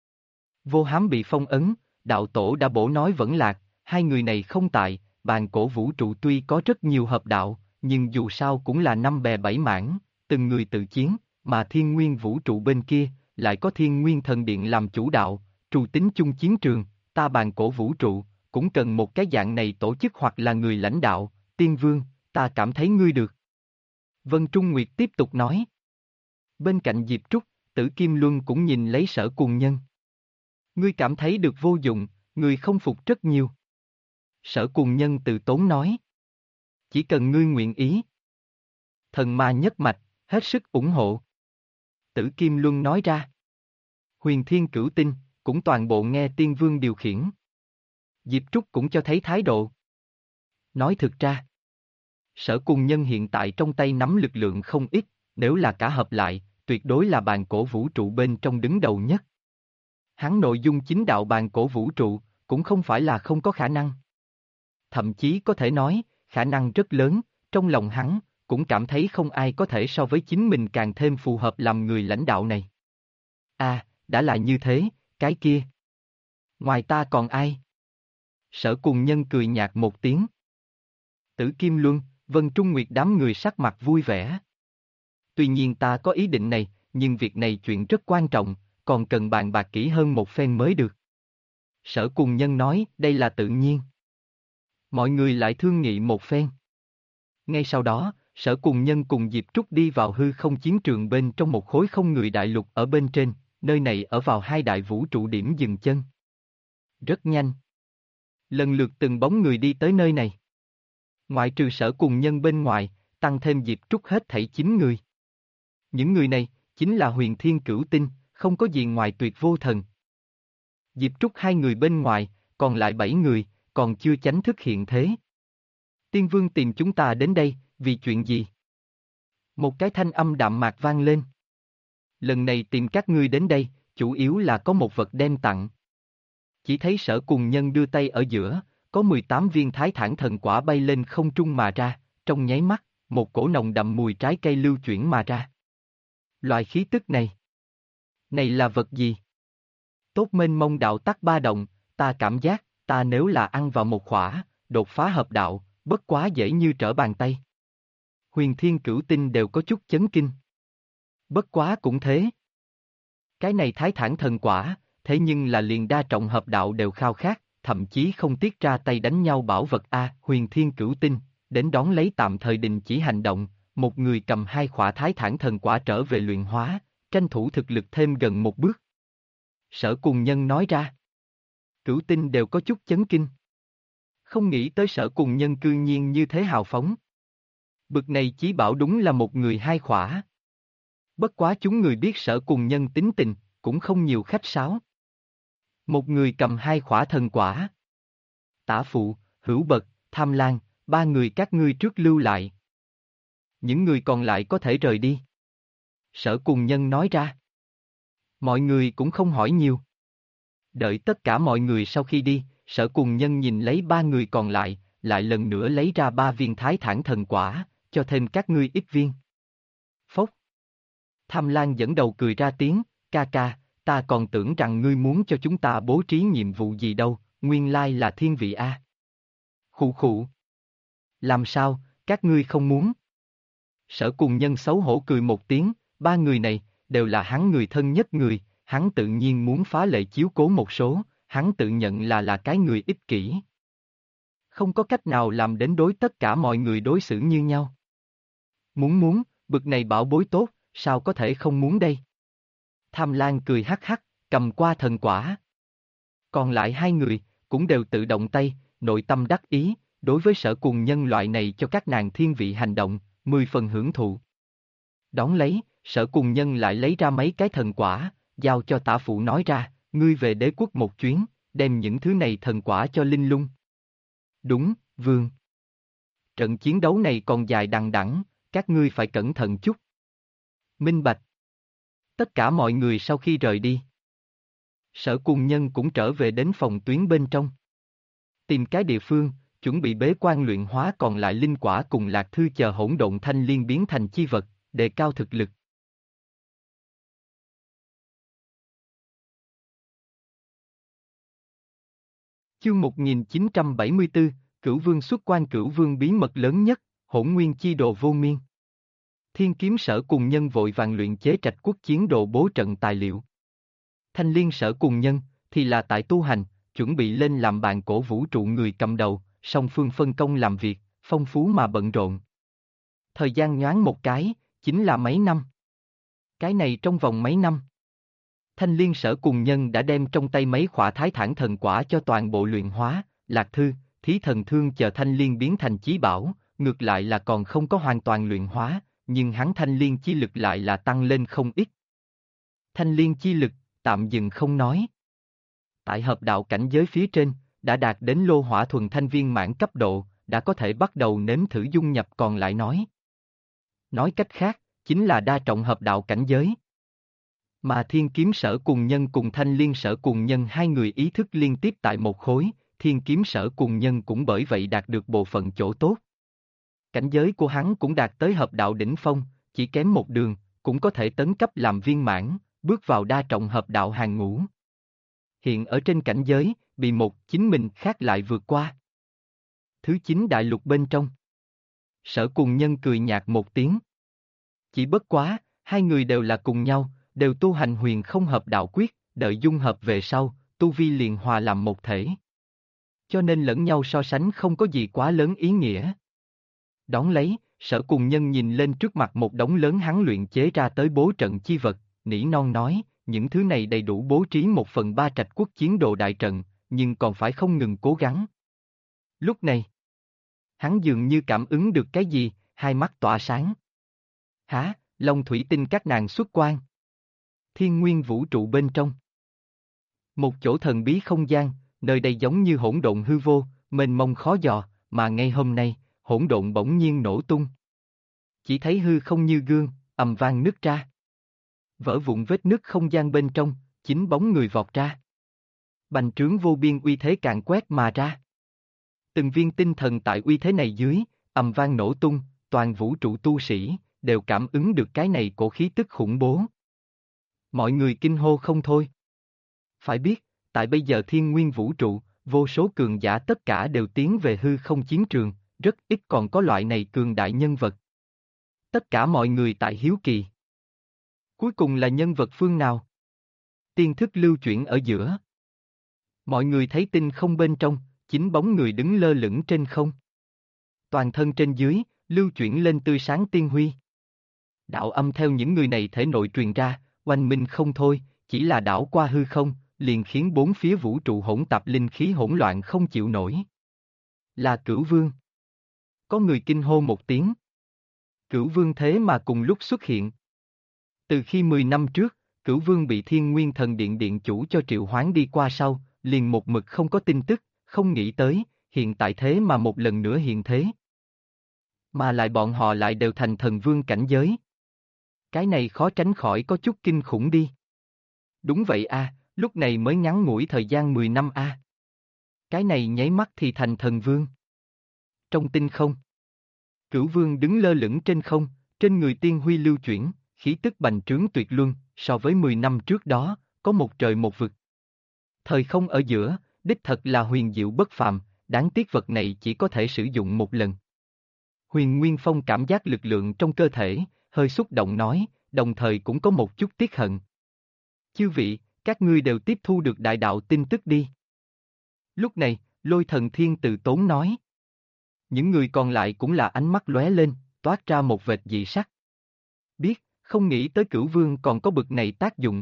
Vô Hám bị phong ấn, đạo tổ đã bổ nói vẫn lạc, hai người này không tại, bàn cổ vũ trụ tuy có rất nhiều hợp đạo, nhưng dù sao cũng là năm bè bảy mảng, từng người tự chiến, mà Thiên Nguyên Vũ trụ bên kia, lại có Thiên Nguyên Thần Điện làm chủ đạo, trù tính chung chiến trường, ta bàn cổ vũ trụ, cũng cần một cái dạng này tổ chức hoặc là người lãnh đạo, Tiên Vương, ta cảm thấy ngươi được. Vân Trung Nguyệt tiếp tục nói. Bên cạnh Diệp Trúc, Tử Kim Luân cũng nhìn lấy Sở Cùng Nhân. Ngươi cảm thấy được vô dụng, ngươi không phục rất nhiều. Sở Cùng Nhân từ tốn nói. Chỉ cần ngươi nguyện ý. Thần ma nhất mạch, hết sức ủng hộ. Tử Kim Luân nói ra. Huyền Thiên Cửu Tinh, cũng toàn bộ nghe Tiên Vương điều khiển. Diệp Trúc cũng cho thấy thái độ. Nói thực ra, Sở Cùng Nhân hiện tại trong tay nắm lực lượng không ít, nếu là cả hợp lại, tuyệt đối là bàn cổ vũ trụ bên trong đứng đầu nhất. Hắn nội dung chính đạo bàn cổ vũ trụ, cũng không phải là không có khả năng. Thậm chí có thể nói, khả năng rất lớn, trong lòng hắn, cũng cảm thấy không ai có thể so với chính mình càng thêm phù hợp làm người lãnh đạo này. Đã là như thế, cái kia. Ngoài ta còn ai? Sở Cùng Nhân cười nhạt một tiếng. Tử Kim Luân, Vân Trung Nguyệt đám người sắc mặt vui vẻ. Tuy nhiên ta có ý định này, nhưng việc này chuyện rất quan trọng, còn cần bàn bạc kỹ hơn một phen mới được. Sở Cùng Nhân nói, đây là tự nhiên. Mọi người lại thương nghị một phen. Ngay sau đó, Sở Cùng Nhân cùng Diệp Trúc đi vào hư không chiến trường bên trong một khối không người đại lục ở bên trên, nơi này ở vào hai đại vũ trụ điểm dừng chân. Rất nhanh. Lần lượt từng bóng người đi tới nơi này. Ngoại trừ Sở Cùng Nhân bên ngoài, tăng thêm Diệp Trúc hết thảy 9 người. Những người này, chính là Huyền Thiên Cửu Tinh, không có gì ngoài Tuyệt Vô Thần. Diệp Trúc hai người bên ngoài, còn lại 7 người, còn chưa chánh thức hiện thế. Tiên Vương tìm chúng ta đến đây, vì chuyện gì? Một cái thanh âm đạm mạc vang lên. Lần này tìm các ngươi đến đây, chủ yếu là có một vật đem tặng. Chỉ thấy Sở Cùng Nhân đưa tay ở giữa, có 18 viên thái thản thần quả bay lên không trung mà ra, trong nháy mắt, một cổ nồng đậm mùi trái cây lưu chuyển mà ra. Loại khí tức này. Này là vật gì? Tốt mênh mông đạo tắc ba động, ta cảm giác, ta nếu là ăn vào một khỏa, đột phá hợp đạo, bất quá dễ như trở bàn tay. Huyền Thiên Cửu Tinh đều có chút chấn kinh. Bất quá cũng thế. Cái này thái thản thần quả, thế nhưng là liền đa trọng hợp đạo đều khao khát, thậm chí không tiếc ra tay đánh nhau bảo vật Huyền Thiên Cửu Tinh, đến đón lấy tạm thời đình chỉ hành động, một người cầm 2 khỏa thái thản thần quả trở về luyện hóa, tranh thủ thực lực thêm gần một bước. Sở Cùng Nhân nói ra. Cửu Tinh đều có chút chấn kinh. Không nghĩ tới Sở Cùng Nhân cư nhiên như thế hào phóng. Bực này Chí Bảo đúng là một người hai khỏa. Bất quá chúng người biết Sở Cùng Nhân tính tình, cũng không nhiều khách sáo. Một người cầm hai khỏa thần quả. Tả Phụ, Hữu Bật, Tham Lang, ba người các ngươi trước lưu lại. Những người còn lại có thể rời đi. Sở Cùng Nhân nói ra. Mọi người cũng không hỏi nhiều. Đợi tất cả mọi người sau khi đi, Sở Cùng Nhân nhìn lấy ba người còn lại lần nữa lấy ra ba viên Thái Thản thần quả, cho thêm các ngươi ít viên. Phốc. Tham Lang dẫn đầu cười ra tiếng, ca ca, ta còn tưởng rằng ngươi muốn cho chúng ta bố trí nhiệm vụ gì đâu, nguyên lai là thiên vị a. Khụ khụ. Làm sao, các ngươi không muốn? Sở Cùng Nhân xấu hổ cười một tiếng, ba người này, đều là hắn người thân nhất người, hắn tự nhiên muốn phá lệ chiếu cố một số, hắn tự nhận là cái người ích kỷ. Không có cách nào làm đến đối tất cả mọi người đối xử như nhau. Muốn, bực này bảo bối tốt, sao có thể không muốn đây? Tham Lang cười hắc hắc, cầm qua thần quả. Còn lại hai người, cũng đều tự động tay, nội tâm đắc ý, đối với Sở Cùng Nhân loại này cho các nàng thiên vị hành động, 10 phần hưởng thụ. Đón lấy, Sở Cùng Nhân lại lấy ra mấy cái thần quả, giao cho Tả Phụ nói ra, ngươi về đế quốc một chuyến, đem những thứ này thần quả cho Linh Lung. Đúng, vương. Trận chiến đấu này còn dài đằng đẵng, các ngươi phải cẩn thận chút. Minh bạch. Tất cả mọi người sau khi rời đi. Sở Cùng Nhân cũng trở về đến phòng tuyến bên trong. Tìm cái địa phương, chuẩn bị bế quan luyện hóa còn lại linh quả cùng lạc thư chờ hỗn độn thanh liên biến thành chi vật, đề cao thực lực. Chương 1974, Cửu Vương xuất quan. Cửu Vương bí mật lớn nhất, Hỗn Nguyên chi đồ vô miên. Thiên kiếm Sở Cùng Nhân vội vàng luyện chế Trạch Quốc chiến đồ bố trận tài liệu. Thanh liên Sở Cùng Nhân, thì là tại tu hành, chuẩn bị lên làm bàn cổ vũ trụ người cầm đầu, song phương phân công làm việc, phong phú mà bận rộn. Thời gian nhoáng một cái, chính là mấy năm. Cái này trong vòng mấy năm. Thanh liên Sở Cùng Nhân đã đem trong tay mấy khỏa Thái Thản thần quả cho toàn bộ luyện hóa, lạc thư, thí thần thương chờ thanh liên biến thành chí bảo, ngược lại là còn không có hoàn toàn luyện hóa, nhưng hắn thanh liên chi lực lại là tăng lên không ít. Thanh liên chi lực, tạm dừng không nói. Tại hợp đạo cảnh giới phía trên, đã đạt đến lô hỏa thuần thanh viên mãn cấp độ, đã có thể bắt đầu nếm thử dung nhập còn lại nói. Nói cách khác, chính là đa trọng hợp đạo cảnh giới. Mà thiên kiếm Sở Cùng Nhân cùng thanh liên Sở Cùng Nhân hai người ý thức liên tiếp tại một khối, thiên kiếm Sở Cùng Nhân cũng bởi vậy đạt được bộ phận chỗ tốt. Cảnh giới của hắn cũng đạt tới hợp đạo đỉnh phong, chỉ kém một đường, cũng có thể tấn cấp làm viên mãn, bước vào đa trọng hợp đạo hàng ngũ. Hiện ở trên cảnh giới, bị một chính mình khác lại vượt qua. Thứ 9 đại lục bên trong. Sở Cùng Nhân cười nhạt một tiếng. Chỉ bất quá, hai người đều là cùng nhau, đều tu hành huyền không hợp đạo quyết, đợi dung hợp về sau, tu vi liền hòa làm một thể. Cho nên lẫn nhau so sánh không có gì quá lớn ý nghĩa. Đón lấy, Sở Cùng Nhân nhìn lên trước mặt một đống lớn hắn luyện chế ra tới bố trận chi vật, nỉ non nói, những thứ này đầy đủ bố trí 1/3 Trạch Quốc chiến đồ đại trận, nhưng còn phải không ngừng cố gắng. Lúc này, hắn dường như cảm ứng được cái gì, hai mắt tỏa sáng. Hả, Long Thủy Tinh các nàng xuất quan. Thiên nguyên vũ trụ bên trong. Một chỗ thần bí không gian, nơi đây giống như hỗn độn hư vô, mênh mông khó dò, mà ngay hôm nay, hỗn độn bỗng nhiên nổ tung. Chỉ thấy hư không như gương, ầm vang nứt ra. Vỡ vụn vết nứt không gian bên trong, chính bóng người vọt ra. Bành trướng vô biên uy thế càn quét mà ra. Từng viên tinh thần tại uy thế này dưới, ầm vang nổ tung, toàn vũ trụ tu sĩ, đều cảm ứng được cái này cổ khí tức khủng bố. Mọi người kinh hô không thôi. Phải biết, tại bây giờ thiên nguyên vũ trụ, vô số cường giả tất cả đều tiến về hư không chiến trường, rất ít còn có loại này cường đại nhân vật. Tất cả mọi người tại hiếu kỳ. Cuối cùng là nhân vật phương nào? Tiên thức lưu chuyển ở giữa. Mọi người thấy tinh không bên trong, chính bóng người đứng lơ lửng trên không. Toàn thân trên dưới, lưu chuyển lên tươi sáng tiên huy. Đạo âm theo những người này thể nội truyền ra, oanh minh không thôi, chỉ là đảo qua hư không, liền khiến bốn phía vũ trụ hỗn tạp linh khí hỗn loạn không chịu nổi. Là Cửu Vương. Có người kinh hô một tiếng. Cửu Vương thế mà cùng lúc xuất hiện. Từ khi 10 năm trước, Cửu Vương bị Thiên Nguyên Thần Điện điện chủ cho triệu hoán đi qua sau, liền một mực không có tin tức, không nghĩ tới, hiện tại thế mà một lần nữa hiện thế. Mà lại bọn họ lại đều thành thần vương cảnh giới. Cái này khó tránh khỏi có chút kinh khủng đi. Đúng vậy a, lúc này mới ngắn ngủi thời gian 10 năm a. Cái này nháy mắt thì thành thần vương. Trong tinh không, Cửu Vương đứng lơ lửng trên không, trên người tiên huy lưu chuyển, khí tức bành trướng tuyệt luân, so với 10 năm trước đó, có một trời một vực. Thời không ở giữa, đích thật là huyền diệu bất phàm, đáng tiếc vật này chỉ có thể sử dụng một lần. Huyền Nguyên Phong cảm giác lực lượng trong cơ thể, hơi xúc động nói, đồng thời cũng có một chút tiếc hận. Chư vị, các ngươi đều tiếp thu được đại đạo tin tức đi. Lúc này, Lôi Thần Thiên từ tốn nói. Những người còn lại cũng là ánh mắt lóe lên, toát ra một vệt dị sắc. Biết, không nghĩ tới Cửu Vương còn có bực này tác dụng.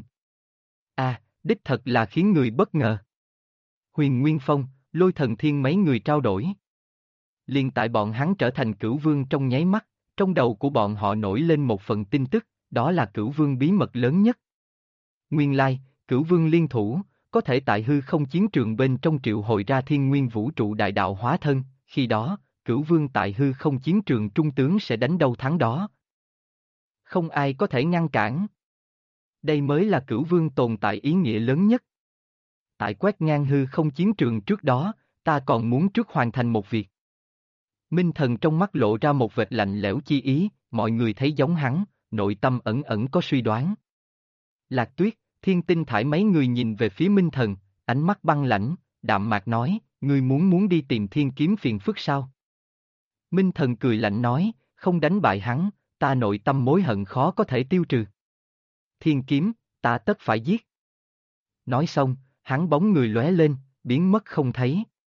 À, đích thật là khiến người bất ngờ. Huyền Nguyên Phong, Lôi Thần Thiên mấy người trao đổi. Liền tại bọn hắn trở thành Cửu Vương trong nháy mắt, trong đầu của bọn họ nổi lên một phần tin tức, đó là Cửu Vương bí mật lớn nhất. Nguyên lai, Cửu Vương liên thủ, có thể tại hư không chiến trường bên trong triệu hồi ra thiên nguyên vũ trụ đại đạo hóa thân, khi đó, Cửu Vương tại hư không chiến trường trung tướng sẽ đánh đâu thắng đó. Không ai có thể ngăn cản. Đây mới là Cửu Vương tồn tại ý nghĩa lớn nhất. Tại quét ngang hư không chiến trường trước đó, ta còn muốn trước hoàn thành một việc. Minh Thần trong mắt lộ ra một vệt lạnh lẽo chi ý, mọi người thấy giống hắn, nội tâm ẩn ẩn có suy đoán. Lạc Tuyết, Thiên Tinh Thải mấy người nhìn về phía Minh Thần, ánh mắt băng lãnh, đạm mạc nói, ngươi muốn đi tìm Thiên Kiếm phiền phức sao? Minh Thần cười lạnh nói, không đánh bại hắn, ta nội tâm mối hận khó có thể tiêu trừ. Thiên Kiếm, ta tất phải giết. Nói xong, hắn bóng người lóe lên, biến mất không thấy.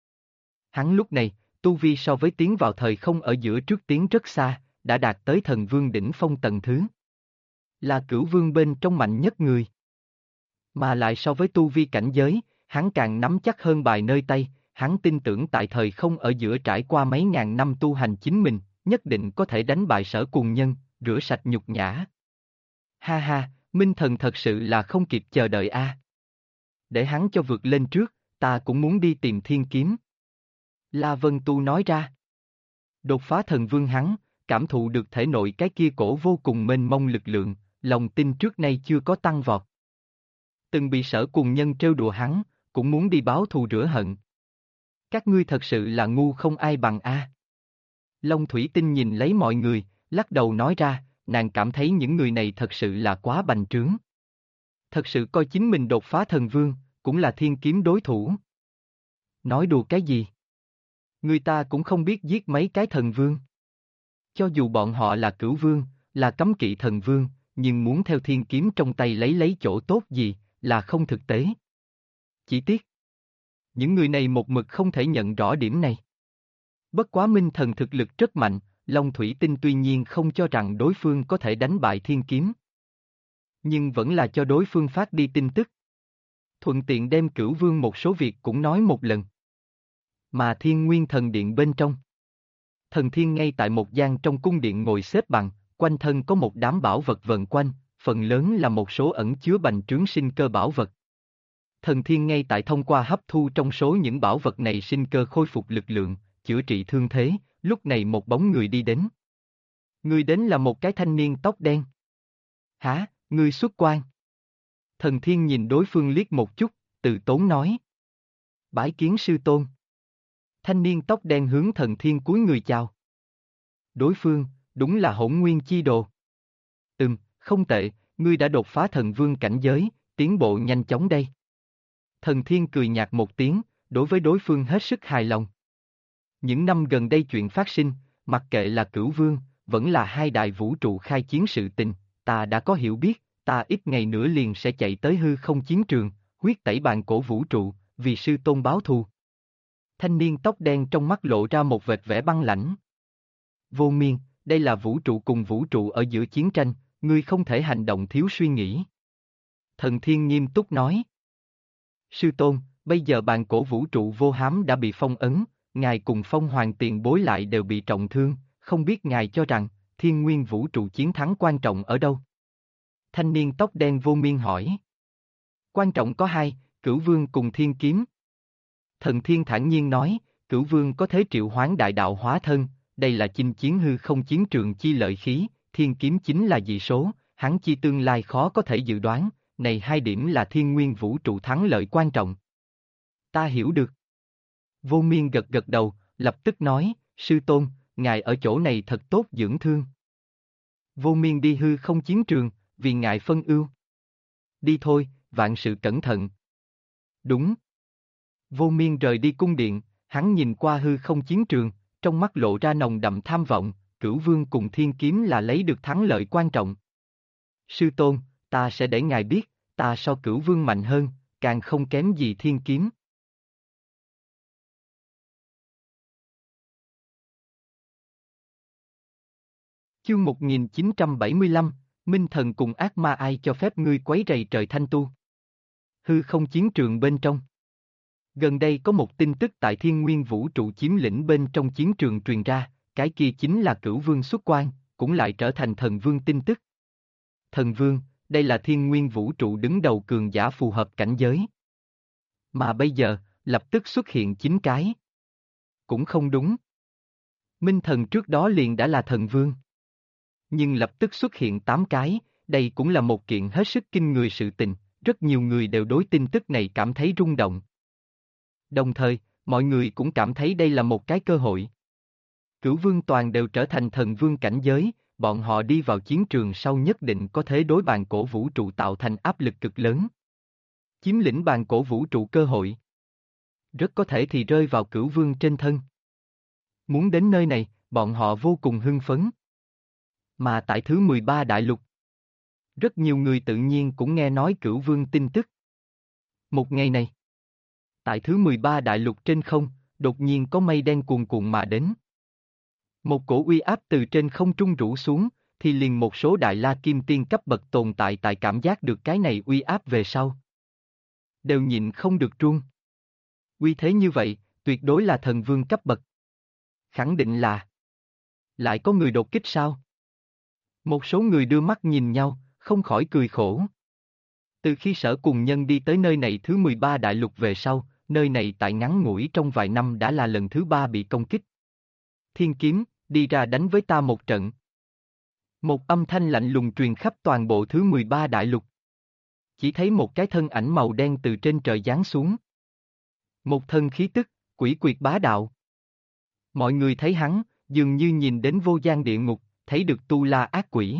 Hắn lúc này, tu vi so với tiến vào thời không ở giữa trước tiến rất xa, đã đạt tới thần vương đỉnh phong tầng thứ. Là Cửu Vương bên trong mạnh nhất người. Mà lại so với tu vi cảnh giới, hắn càng nắm chắc hơn bài nơi tay, hắn tin tưởng tại thời không ở giữa trải qua mấy ngàn năm tu hành chính mình, nhất định có thể đánh bại Sở Cuồng Nhân, rửa sạch nhục nhã. Ha ha, Minh Thần thật sự là không kịp chờ đợi a. Để hắn cho vượt lên trước, ta cũng muốn đi tìm Thiên Kiếm. La Vân Tu nói ra. Đột phá thần vương hắn, cảm thụ được thể nội cái kia cổ vô cùng mênh mông lực lượng, lòng tin trước nay chưa có tăng vọt. Từng bị Sở Cuồng Nhân trêu đùa hắn, cũng muốn đi báo thù rửa hận. Các ngươi thật sự là ngu không ai bằng a. Long Thủy Tinh nhìn lấy mọi người, lắc đầu nói ra, nàng cảm thấy những người này thật sự là quá bành trướng. Thật sự coi chính mình đột phá thần vương, cũng là Thiên Kiếm đối thủ. Nói đùa cái gì? Người ta cũng không biết giết mấy cái thần vương. Cho dù bọn họ là Cửu Vương, là cấm kỵ thần vương, nhưng muốn theo Thiên Kiếm trong tay lấy chỗ tốt gì, là không thực tế. Chỉ tiếc, những người này một mực không thể nhận rõ điểm này. Bất quá Minh Thần thực lực rất mạnh, Long Thủy Tinh tuy nhiên không cho rằng đối phương có thể đánh bại Thiên Kiếm. Nhưng vẫn là cho đối phương phát đi tin tức. Thuận tiện đem Cửu Vương một số việc cũng nói một lần. Mà Thiên Nguyên Thần Điện bên trong. Thần Thiên ngay tại một gian trong cung điện ngồi xếp bằng, quanh thân có một đám bảo vật vần quanh, phần lớn là một số ẩn chứa bành trướng sinh cơ bảo vật. Thần Thiên ngay tại thông qua hấp thu trong số những bảo vật này sinh cơ khôi phục lực lượng, chữa trị thương thế, lúc này một bóng người đi đến. Người đến là một cái thanh niên tóc đen. Hả, ngươi xuất quan. Thần Thiên nhìn đối phương liếc một chút, từ tốn nói. Bái kiến sư tôn. Thanh niên tóc đen hướng Thần Thiên cúi người chào. Đối phương, đúng là Hỗn Nguyên Chi Đồ. Không tệ, ngươi đã đột phá thần vương cảnh giới, tiến bộ nhanh chóng đây. Thần Thiên cười nhạt một tiếng, đối với đối phương hết sức hài lòng. Những năm gần đây chuyện phát sinh, mặc kệ là Cửu Vương, vẫn là hai đại vũ trụ khai chiến sự tình, ta đã có hiểu biết, ta ít ngày nữa liền sẽ chạy tới hư không chiến trường, huyết tẩy bàn cổ vũ trụ, vì sư tôn báo thù. Thanh niên tóc đen trong mắt lộ ra một vệt vẻ băng lãnh. Vô Miên, đây là vũ trụ cùng vũ trụ ở giữa chiến tranh, ngươi không thể hành động thiếu suy nghĩ. Thần Thiên nghiêm túc nói. Sư tôn, bây giờ bàn cổ vũ trụ vô hám đã bị phong ấn, ngài cùng Phong Hoàng tiền bối lại đều bị trọng thương, không biết ngài cho rằng, thiên nguyên vũ trụ chiến thắng quan trọng ở đâu? Thanh niên tóc đen vô miên hỏi. Quan trọng có hai, Cửu Vương cùng Thiên Kiếm. Thần Thiên thản nhiên nói, Cửu Vương có thế triệu hoán đại đạo hóa thân, đây là chinh chiến hư không chiến trường chi lợi khí, Thiên Kiếm chính là dị số, hắn chi tương lai khó có thể dự đoán, này hai điểm là thiên nguyên vũ trụ thắng lợi quan trọng. Ta hiểu được. Vô miên gật gật đầu, lập tức nói, sư tôn, ngài ở chỗ này thật tốt dưỡng thương. Vô miên đi hư không chiến trường, vì ngài phân ưu. Đi thôi, vạn sự cẩn thận. Đúng. Vô miên rời đi cung điện, hắn nhìn qua hư không chiến trường, trong mắt lộ ra nồng đậm tham vọng, Cửu Vương cùng Thiên Kiếm là lấy được thắng lợi quan trọng. Sư tôn, ta sẽ để ngài biết, ta so Cửu Vương mạnh hơn, càng không kém gì Thiên Kiếm. Chương 1975, Minh Thần cùng ác ma ai cho phép ngươi quấy rầy trời thanh tu. Hư không chiến trường bên trong. Gần đây có một tin tức tại thiên nguyên vũ trụ chiếm lĩnh bên trong chiến trường truyền ra, cái kia chính là Cửu Vương xuất quan, cũng lại trở thành thần vương tin tức. Thần vương, đây là thiên nguyên vũ trụ đứng đầu cường giả phù hợp cảnh giới. Mà bây giờ, lập tức xuất hiện 9 cái. Cũng không đúng. Minh Thần trước đó liền đã là thần vương. Nhưng lập tức xuất hiện 8 cái, đây cũng là một kiện hết sức kinh người sự tình, rất nhiều người đều đối tin tức này cảm thấy rung động. Đồng thời, mọi người cũng cảm thấy đây là một cái cơ hội. Cửu vương toàn đều trở thành thần vương cảnh giới, bọn họ đi vào chiến trường sau nhất định có thể đối bàn cổ vũ trụ tạo thành áp lực cực lớn. Chiếm lĩnh bàn cổ vũ trụ cơ hội. Rất có thể thì rơi vào Cửu vương trên thân. Muốn đến nơi này, bọn họ vô cùng hưng phấn. Mà tại thứ 13 đại lục, rất nhiều người tự nhiên cũng nghe nói Cửu Vương tin tức. Một ngày này, tại thứ 13 đại lục trên không, đột nhiên có mây đen cuồn cuộn mà đến. Một cổ uy áp từ trên không trung rủ xuống, thì liền một số đại la kim tiên cấp bậc tồn tại cảm giác được cái này uy áp về sau. Đều nhịn không được run. Uy thế như vậy, tuyệt đối là thần vương cấp bậc. Khẳng định là lại có người đột kích sao? Một số người đưa mắt nhìn nhau, không khỏi cười khổ. Từ khi Sở Cùng Nhân đi tới nơi này thứ 13 đại lục về sau, nơi này tại ngắn ngủi trong vài năm đã là lần thứ 3 bị công kích. Thiên Kiếm, đi ra đánh với ta một trận. Một âm thanh lạnh lùng truyền khắp toàn bộ thứ 13 đại lục. Chỉ thấy một cái thân ảnh màu đen từ trên trời giáng xuống. Một thân khí tức, quỷ quyệt bá đạo. Mọi người thấy hắn, dường như nhìn đến vô gian địa ngục, thấy được tu la ác quỷ.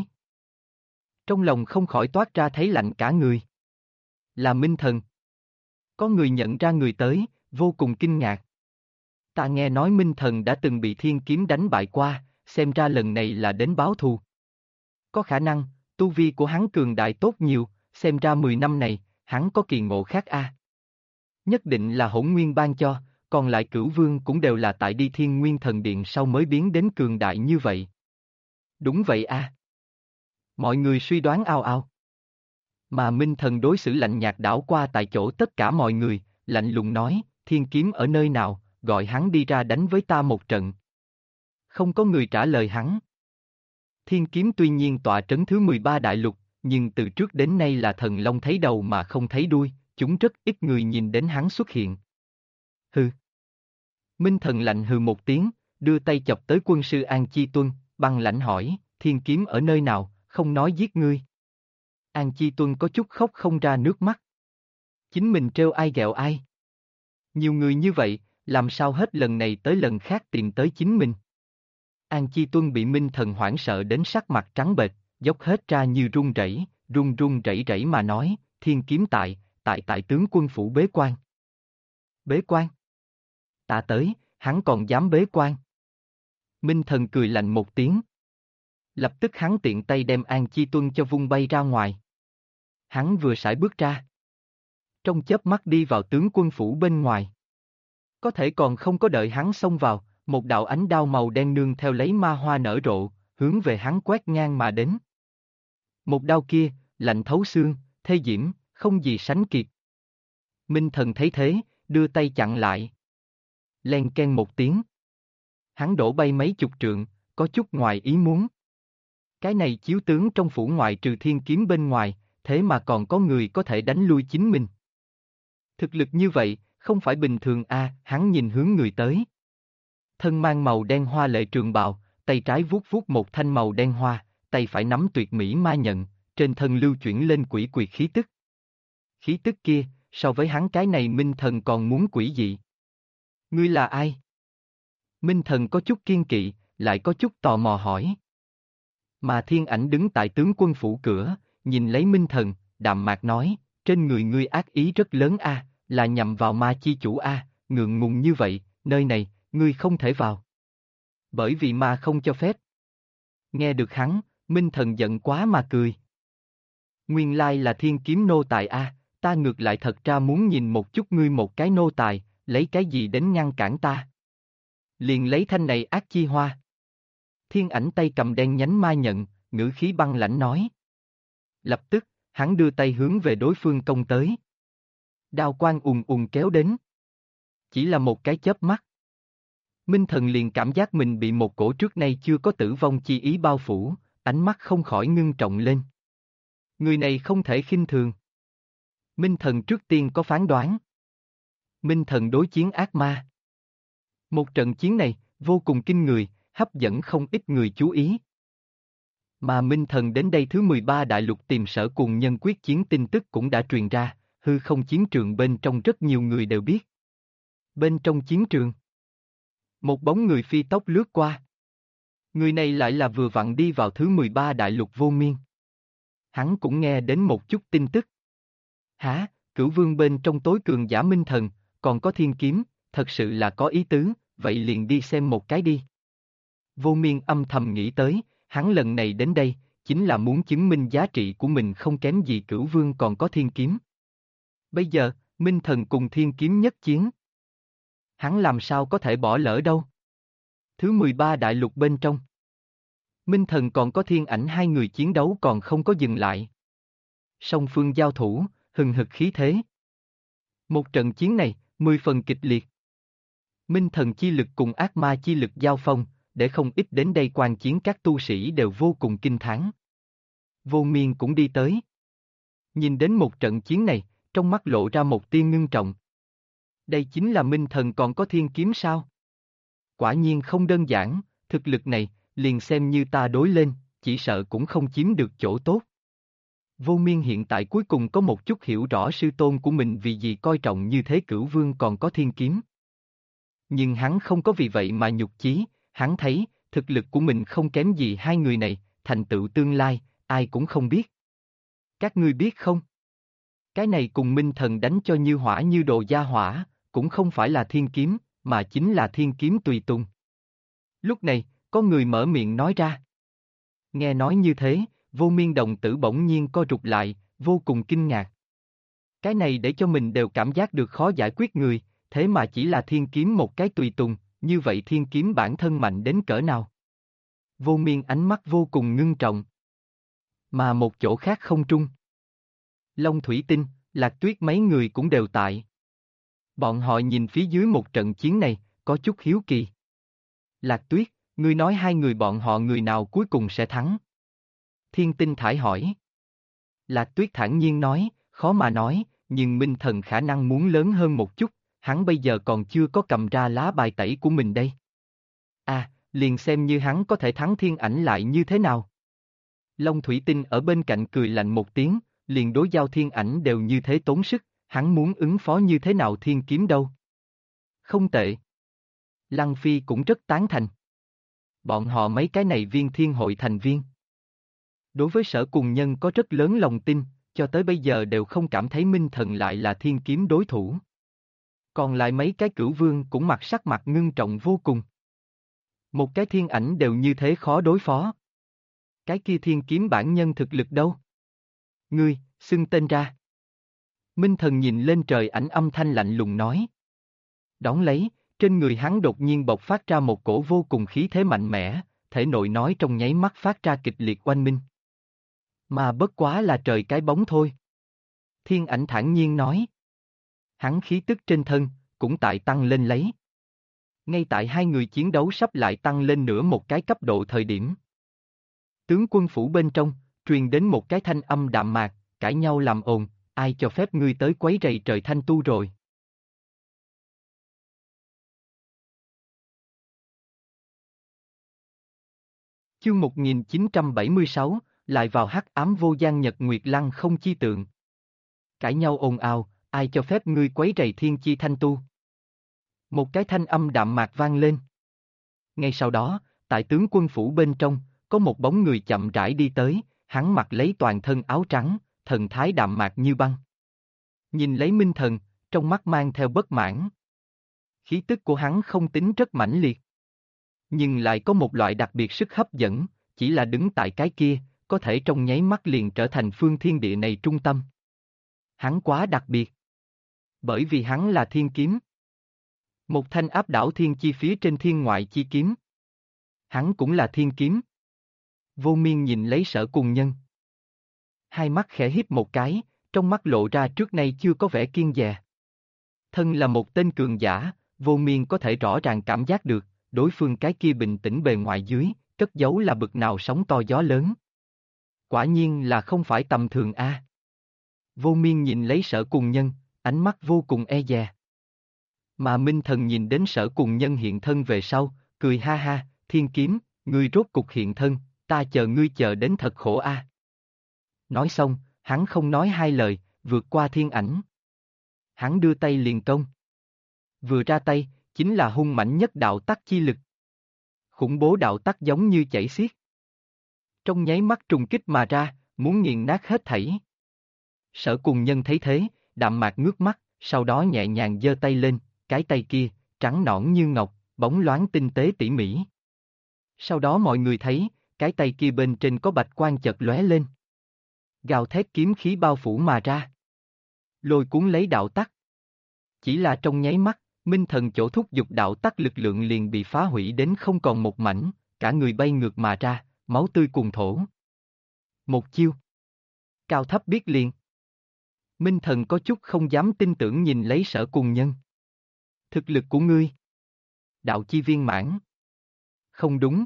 Trong lòng không khỏi toát ra thấy lạnh cả người. Là Minh Thần. Có người nhận ra người tới, vô cùng kinh ngạc. Ta nghe nói Minh Thần đã từng bị Thiên Kiếm đánh bại qua, xem ra lần này là đến báo thù. Có khả năng, tu vi của hắn cường đại tốt nhiều, xem ra 10 năm này, hắn có kỳ ngộ khác a. Nhất định là Hỗn Nguyên ban cho, còn lại Cửu Vương cũng đều là tại đi Thiên Nguyên Thần Điện sau mới biến đến cường đại như vậy. Đúng vậy a. Mọi người suy đoán ao ao. Mà Minh Thần đối xử lạnh nhạt đảo qua tại chỗ tất cả mọi người, lạnh lùng nói, Thiên Kiếm ở nơi nào, gọi hắn đi ra đánh với ta một trận. Không có người trả lời hắn. Thiên Kiếm tuy nhiên tọa trấn thứ 13 đại lục, nhưng từ trước đến nay là thần long thấy đầu mà không thấy đuôi, chúng rất ít người nhìn đến hắn xuất hiện. Hừ. Minh Thần lạnh hừ một tiếng, đưa tay chọc tới quân sư An Chi Tuân, băng lãnh hỏi, Thiên Kiếm ở nơi nào, không nói giết ngươi. An Chi Tuân có chút khóc không ra nước mắt. Chính mình trêu ai ghẹo ai. Nhiều người như vậy, làm sao hết lần này tới lần khác tìm tới chính mình. An Chi Tuân bị Minh Thần hoảng sợ đến sắc mặt trắng bệch, dốc hết ra như run run rẩy rẩy mà nói, Thiên Kiếm tại tướng quân phủ bế quan. Bế quan? Ta tới, hắn còn dám bế quan. Minh Thần cười lạnh một tiếng. Lập tức hắn tiện tay đem An Chi Tuân cho vung bay ra ngoài. Hắn vừa sải bước ra. Trong chớp mắt đi vào tướng quân phủ bên ngoài. Có thể còn không có đợi hắn xông vào, một đạo ánh đao màu đen nương theo lấy ma hoa nở rộ, hướng về hắn quét ngang mà đến. Một đao kia, lạnh thấu xương, thê diễm, không gì sánh kịp. Minh Thần thấy thế, đưa tay chặn lại. Len ken một tiếng. Hắn đổ bay mấy chục trượng, có chút ngoài ý muốn. Cái này chiếu tướng trong phủ ngoại trừ thiên kiếm bên ngoài, thế mà còn có người có thể đánh lui chính mình. Thực lực như vậy, không phải bình thường hắn nhìn hướng người tới. Thân mang màu đen hoa lệ trường bào, tay trái vuốt vuốt một thanh màu đen hoa, tay phải nắm tuyệt mỹ ma nhận, trên thân lưu chuyển lên quỷ quyệt khí tức. Khí tức kia, so với hắn cái này Minh Thần còn muốn quỷ dị. Ngươi là ai? Minh Thần có chút kiên kỵ, lại có chút tò mò hỏi. Mà Thiên Ảnh đứng tại tướng quân phủ cửa, nhìn lấy Minh Thần, đạm mạc nói, trên người ngươi ác ý rất lớn là nhằm vào ma chi chủ ngượng ngùng như vậy, nơi này, ngươi không thể vào. Bởi vì ma không cho phép. Nghe được hắn, Minh Thần giận quá mà cười. Nguyên lai là thiên kiếm nô tài ta ngược lại thật ra muốn nhìn một chút ngươi một cái nô tài, lấy cái gì đến ngăn cản ta. Liền lấy thanh này ác chi hoa. Thiên Ảnh tay cầm đen nhánh ma nhận, ngữ khí băng lãnh nói. Lập tức, hắn đưa tay hướng về đối phương công tới. Đao quang ùn ùn kéo đến. Chỉ là một cái chớp mắt. Minh Thần liền cảm giác mình bị một cổ trước nay chưa có tử vong chi ý bao phủ, ánh mắt không khỏi ngưng trọng lên. Người này không thể khinh thường. Minh Thần trước tiên có phán đoán. Minh Thần đối chiến ác ma. Một trận chiến này, vô cùng kinh người, hấp dẫn không ít người chú ý. Mà Minh Thần đến đây thứ 13 đại lục tìm Sở Cùng Nhân quyết chiến tin tức cũng đã truyền ra, hư không chiến trường bên trong rất nhiều người đều biết. Bên trong chiến trường, một bóng người phi tốc lướt qua. Người này lại là vừa vặn đi vào thứ 13 đại lục vô miên. Hắn cũng nghe đến một chút tin tức. Hả, Cửu Vương bên trong tối cường giả Minh Thần, còn có thiên kiếm, thật sự là có ý tứ, vậy liền đi xem một cái đi. Vô miên âm thầm nghĩ tới, hắn lần này đến đây, chính là muốn chứng minh giá trị của mình không kém gì Cửu Vương còn có thiên kiếm. Bây giờ, Minh Thần cùng thiên kiếm nhất chiến. Hắn làm sao có thể bỏ lỡ đâu. Thứ 13 đại lục bên trong. Minh Thần còn có Thiên Ảnh hai người chiến đấu còn không có dừng lại. Song phương giao thủ, hừng hực khí thế. Một trận chiến này, 10 phần kịch liệt. Minh Thần chi lực cùng ác ma chi lực giao phong, để không ít đến đây quan chiến các tu sĩ đều vô cùng kinh thán. Vô Miên cũng đi tới. Nhìn đến một trận chiến này, trong mắt lộ ra một tia ngưng trọng. Đây chính là Minh Thần còn có thiên kiếm sao? Quả nhiên không đơn giản, thực lực này, liền xem như ta đối lên, chỉ sợ cũng không chiếm được chỗ tốt. Vô Miên hiện tại cuối cùng có một chút hiểu rõ sư tôn của mình vì gì coi trọng như thế Cửu Vương còn có thiên kiếm. Nhưng hắn không có vì vậy mà nhục chí, hắn thấy, thực lực của mình không kém gì hai người này, thành tựu tương lai, ai cũng không biết. Các ngươi biết không? Cái này cùng Minh Thần đánh cho như hỏa như đồ gia hỏa, cũng không phải là thiên kiếm, mà chính là thiên kiếm tùy tùng. Lúc này, có người mở miệng nói ra. Nghe nói như thế, Vô Miên đồng tử bỗng nhiên co rụt lại, vô cùng kinh ngạc. Cái này để cho mình đều cảm giác được khó giải quyết người, thế mà chỉ là thiên kiếm một cái tùy tùng, như vậy thiên kiếm bản thân mạnh đến cỡ nào? Vô Miên ánh mắt vô cùng ngưng trọng. Mà một chỗ khác không trung. Long Thủy Tinh, Lạc Tuyết mấy người cũng đều tại. Bọn họ nhìn phía dưới một trận chiến này, có chút hiếu kỳ. Lạc Tuyết, ngươi nói hai người bọn họ người nào cuối cùng sẽ thắng? Thiên Tinh Thải hỏi. Lạc Tuyết thản nhiên nói, khó mà nói, nhưng Minh Thần khả năng muốn lớn hơn một chút, hắn bây giờ còn chưa có cầm ra lá bài tẩy của mình đây. Liền xem như hắn có thể thắng Thiên Ảnh lại như thế nào? Long Thủy Tinh ở bên cạnh cười lạnh một tiếng, liền đối giao Thiên Ảnh đều như thế tốn sức, hắn muốn ứng phó như thế nào thiên kiếm đâu? Không tệ. Lăng Phi cũng rất tán thành. Bọn họ mấy cái này viên thiên hội thành viên. Đối với Sở Cùng Nhân có rất lớn lòng tin, cho tới bây giờ đều không cảm thấy Minh Thần lại là thiên kiếm đối thủ. Còn lại mấy cái Cửu Vương cũng sắc mặt ngưng trọng vô cùng. Một cái Thiên Ảnh đều như thế khó đối phó. Cái kia thiên kiếm bản nhân thực lực đâu? Ngươi, xưng tên ra. Minh Thần nhìn lên trời ảnh âm thanh lạnh lùng nói. Đón lấy, trên người hắn đột nhiên bộc phát ra một cổ vô cùng khí thế mạnh mẽ, thể nội nói trong nháy mắt phát ra kịch liệt oanh minh. Mà bất quá là trời cái bóng thôi. Thiên Ảnh thản nhiên nói. Hắn khí tức trên thân, cũng tại tăng lên lấy. Ngay tại hai người chiến đấu sắp lại tăng lên nữa một cái cấp độ thời điểm. Tướng quân phủ bên trong, truyền đến một cái thanh âm đạm mạc, cãi nhau làm ồn, ai cho phép ngươi tới quấy rầy trời thanh tu rồi. Chương 1976, lại vào hắc ám vô gian nhật nguyệt lăng không chi tượng. Cãi nhau ồn ào, ai cho phép ngươi quấy rầy thiên chi thanh tu. Một cái thanh âm đạm mạc vang lên. Ngay sau đó, tại tướng quân phủ bên trong, có một bóng người chậm rãi đi tới, hắn mặc lấy toàn thân áo trắng, thần thái đạm mạc như băng. Nhìn lấy Minh Thần, trong mắt mang theo bất mãn. Khí tức của hắn không tính rất mãnh liệt. Nhưng lại có một loại đặc biệt sức hấp dẫn, chỉ là đứng tại cái kia, có thể trong nháy mắt liền trở thành phương thiên địa này trung tâm. Hắn quá đặc biệt. Bởi vì hắn là thiên kiếm. Một thanh áp đảo thiên chi phía trên thiên ngoại chi kiếm. Hắn cũng là thiên kiếm. Vô Miên nhìn lấy Sở Cùng Nhân. Hai mắt khẽ híp một cái, trong mắt lộ ra trước nay chưa có vẻ kiêng dè. Thân là một tên cường giả, Vô Miên có thể rõ ràng cảm giác được, đối phương cái kia bình tĩnh bề ngoài dưới, cất giấu là bực nào sóng to gió lớn. Quả nhiên là không phải tầm thường a. Vô Miên nhìn lấy Sở Cùng Nhân, ánh mắt vô cùng e dè. Mà Minh Thần nhìn đến Sở Cùng Nhân hiện thân về sau, cười ha ha, thiên kiếm, ngươi rốt cục hiện thân, ta chờ ngươi chờ đến thật khổ a. Nói xong, hắn không nói hai lời, vượt qua thiên ảnh. Hắn đưa tay liền công. Vừa ra tay, chính là hung mãnh nhất đạo tắc chi lực. Khủng bố đạo tắc giống như chảy xiết. Trong nháy mắt trùng kích mà ra, muốn nghiền nát hết thảy. Sở Cùng Nhân thấy thế, đạm mạc ngước mắt, sau đó nhẹ nhàng giơ tay lên, cái tay kia, trắng nõn như ngọc, bóng loáng tinh tế tỉ mỉ. Sau đó mọi người thấy, cái tay kia bên trên có bạch quang chợt lóe lên. Gào thét kiếm khí bao phủ mà ra. Lôi cuốn lấy đạo tắc. Chỉ là trong nháy mắt, Minh Thần chỗ thúc giục đạo tắc lực lượng liền bị phá hủy đến không còn một mảnh, cả người bay ngược mà ra, máu tươi cùng thổ. Một chiêu. Cao thấp biết liền. Minh Thần có chút không dám tin tưởng nhìn lấy Sở Cùng Nhân. Thực lực của ngươi. Đạo chi viên mãn. Không đúng.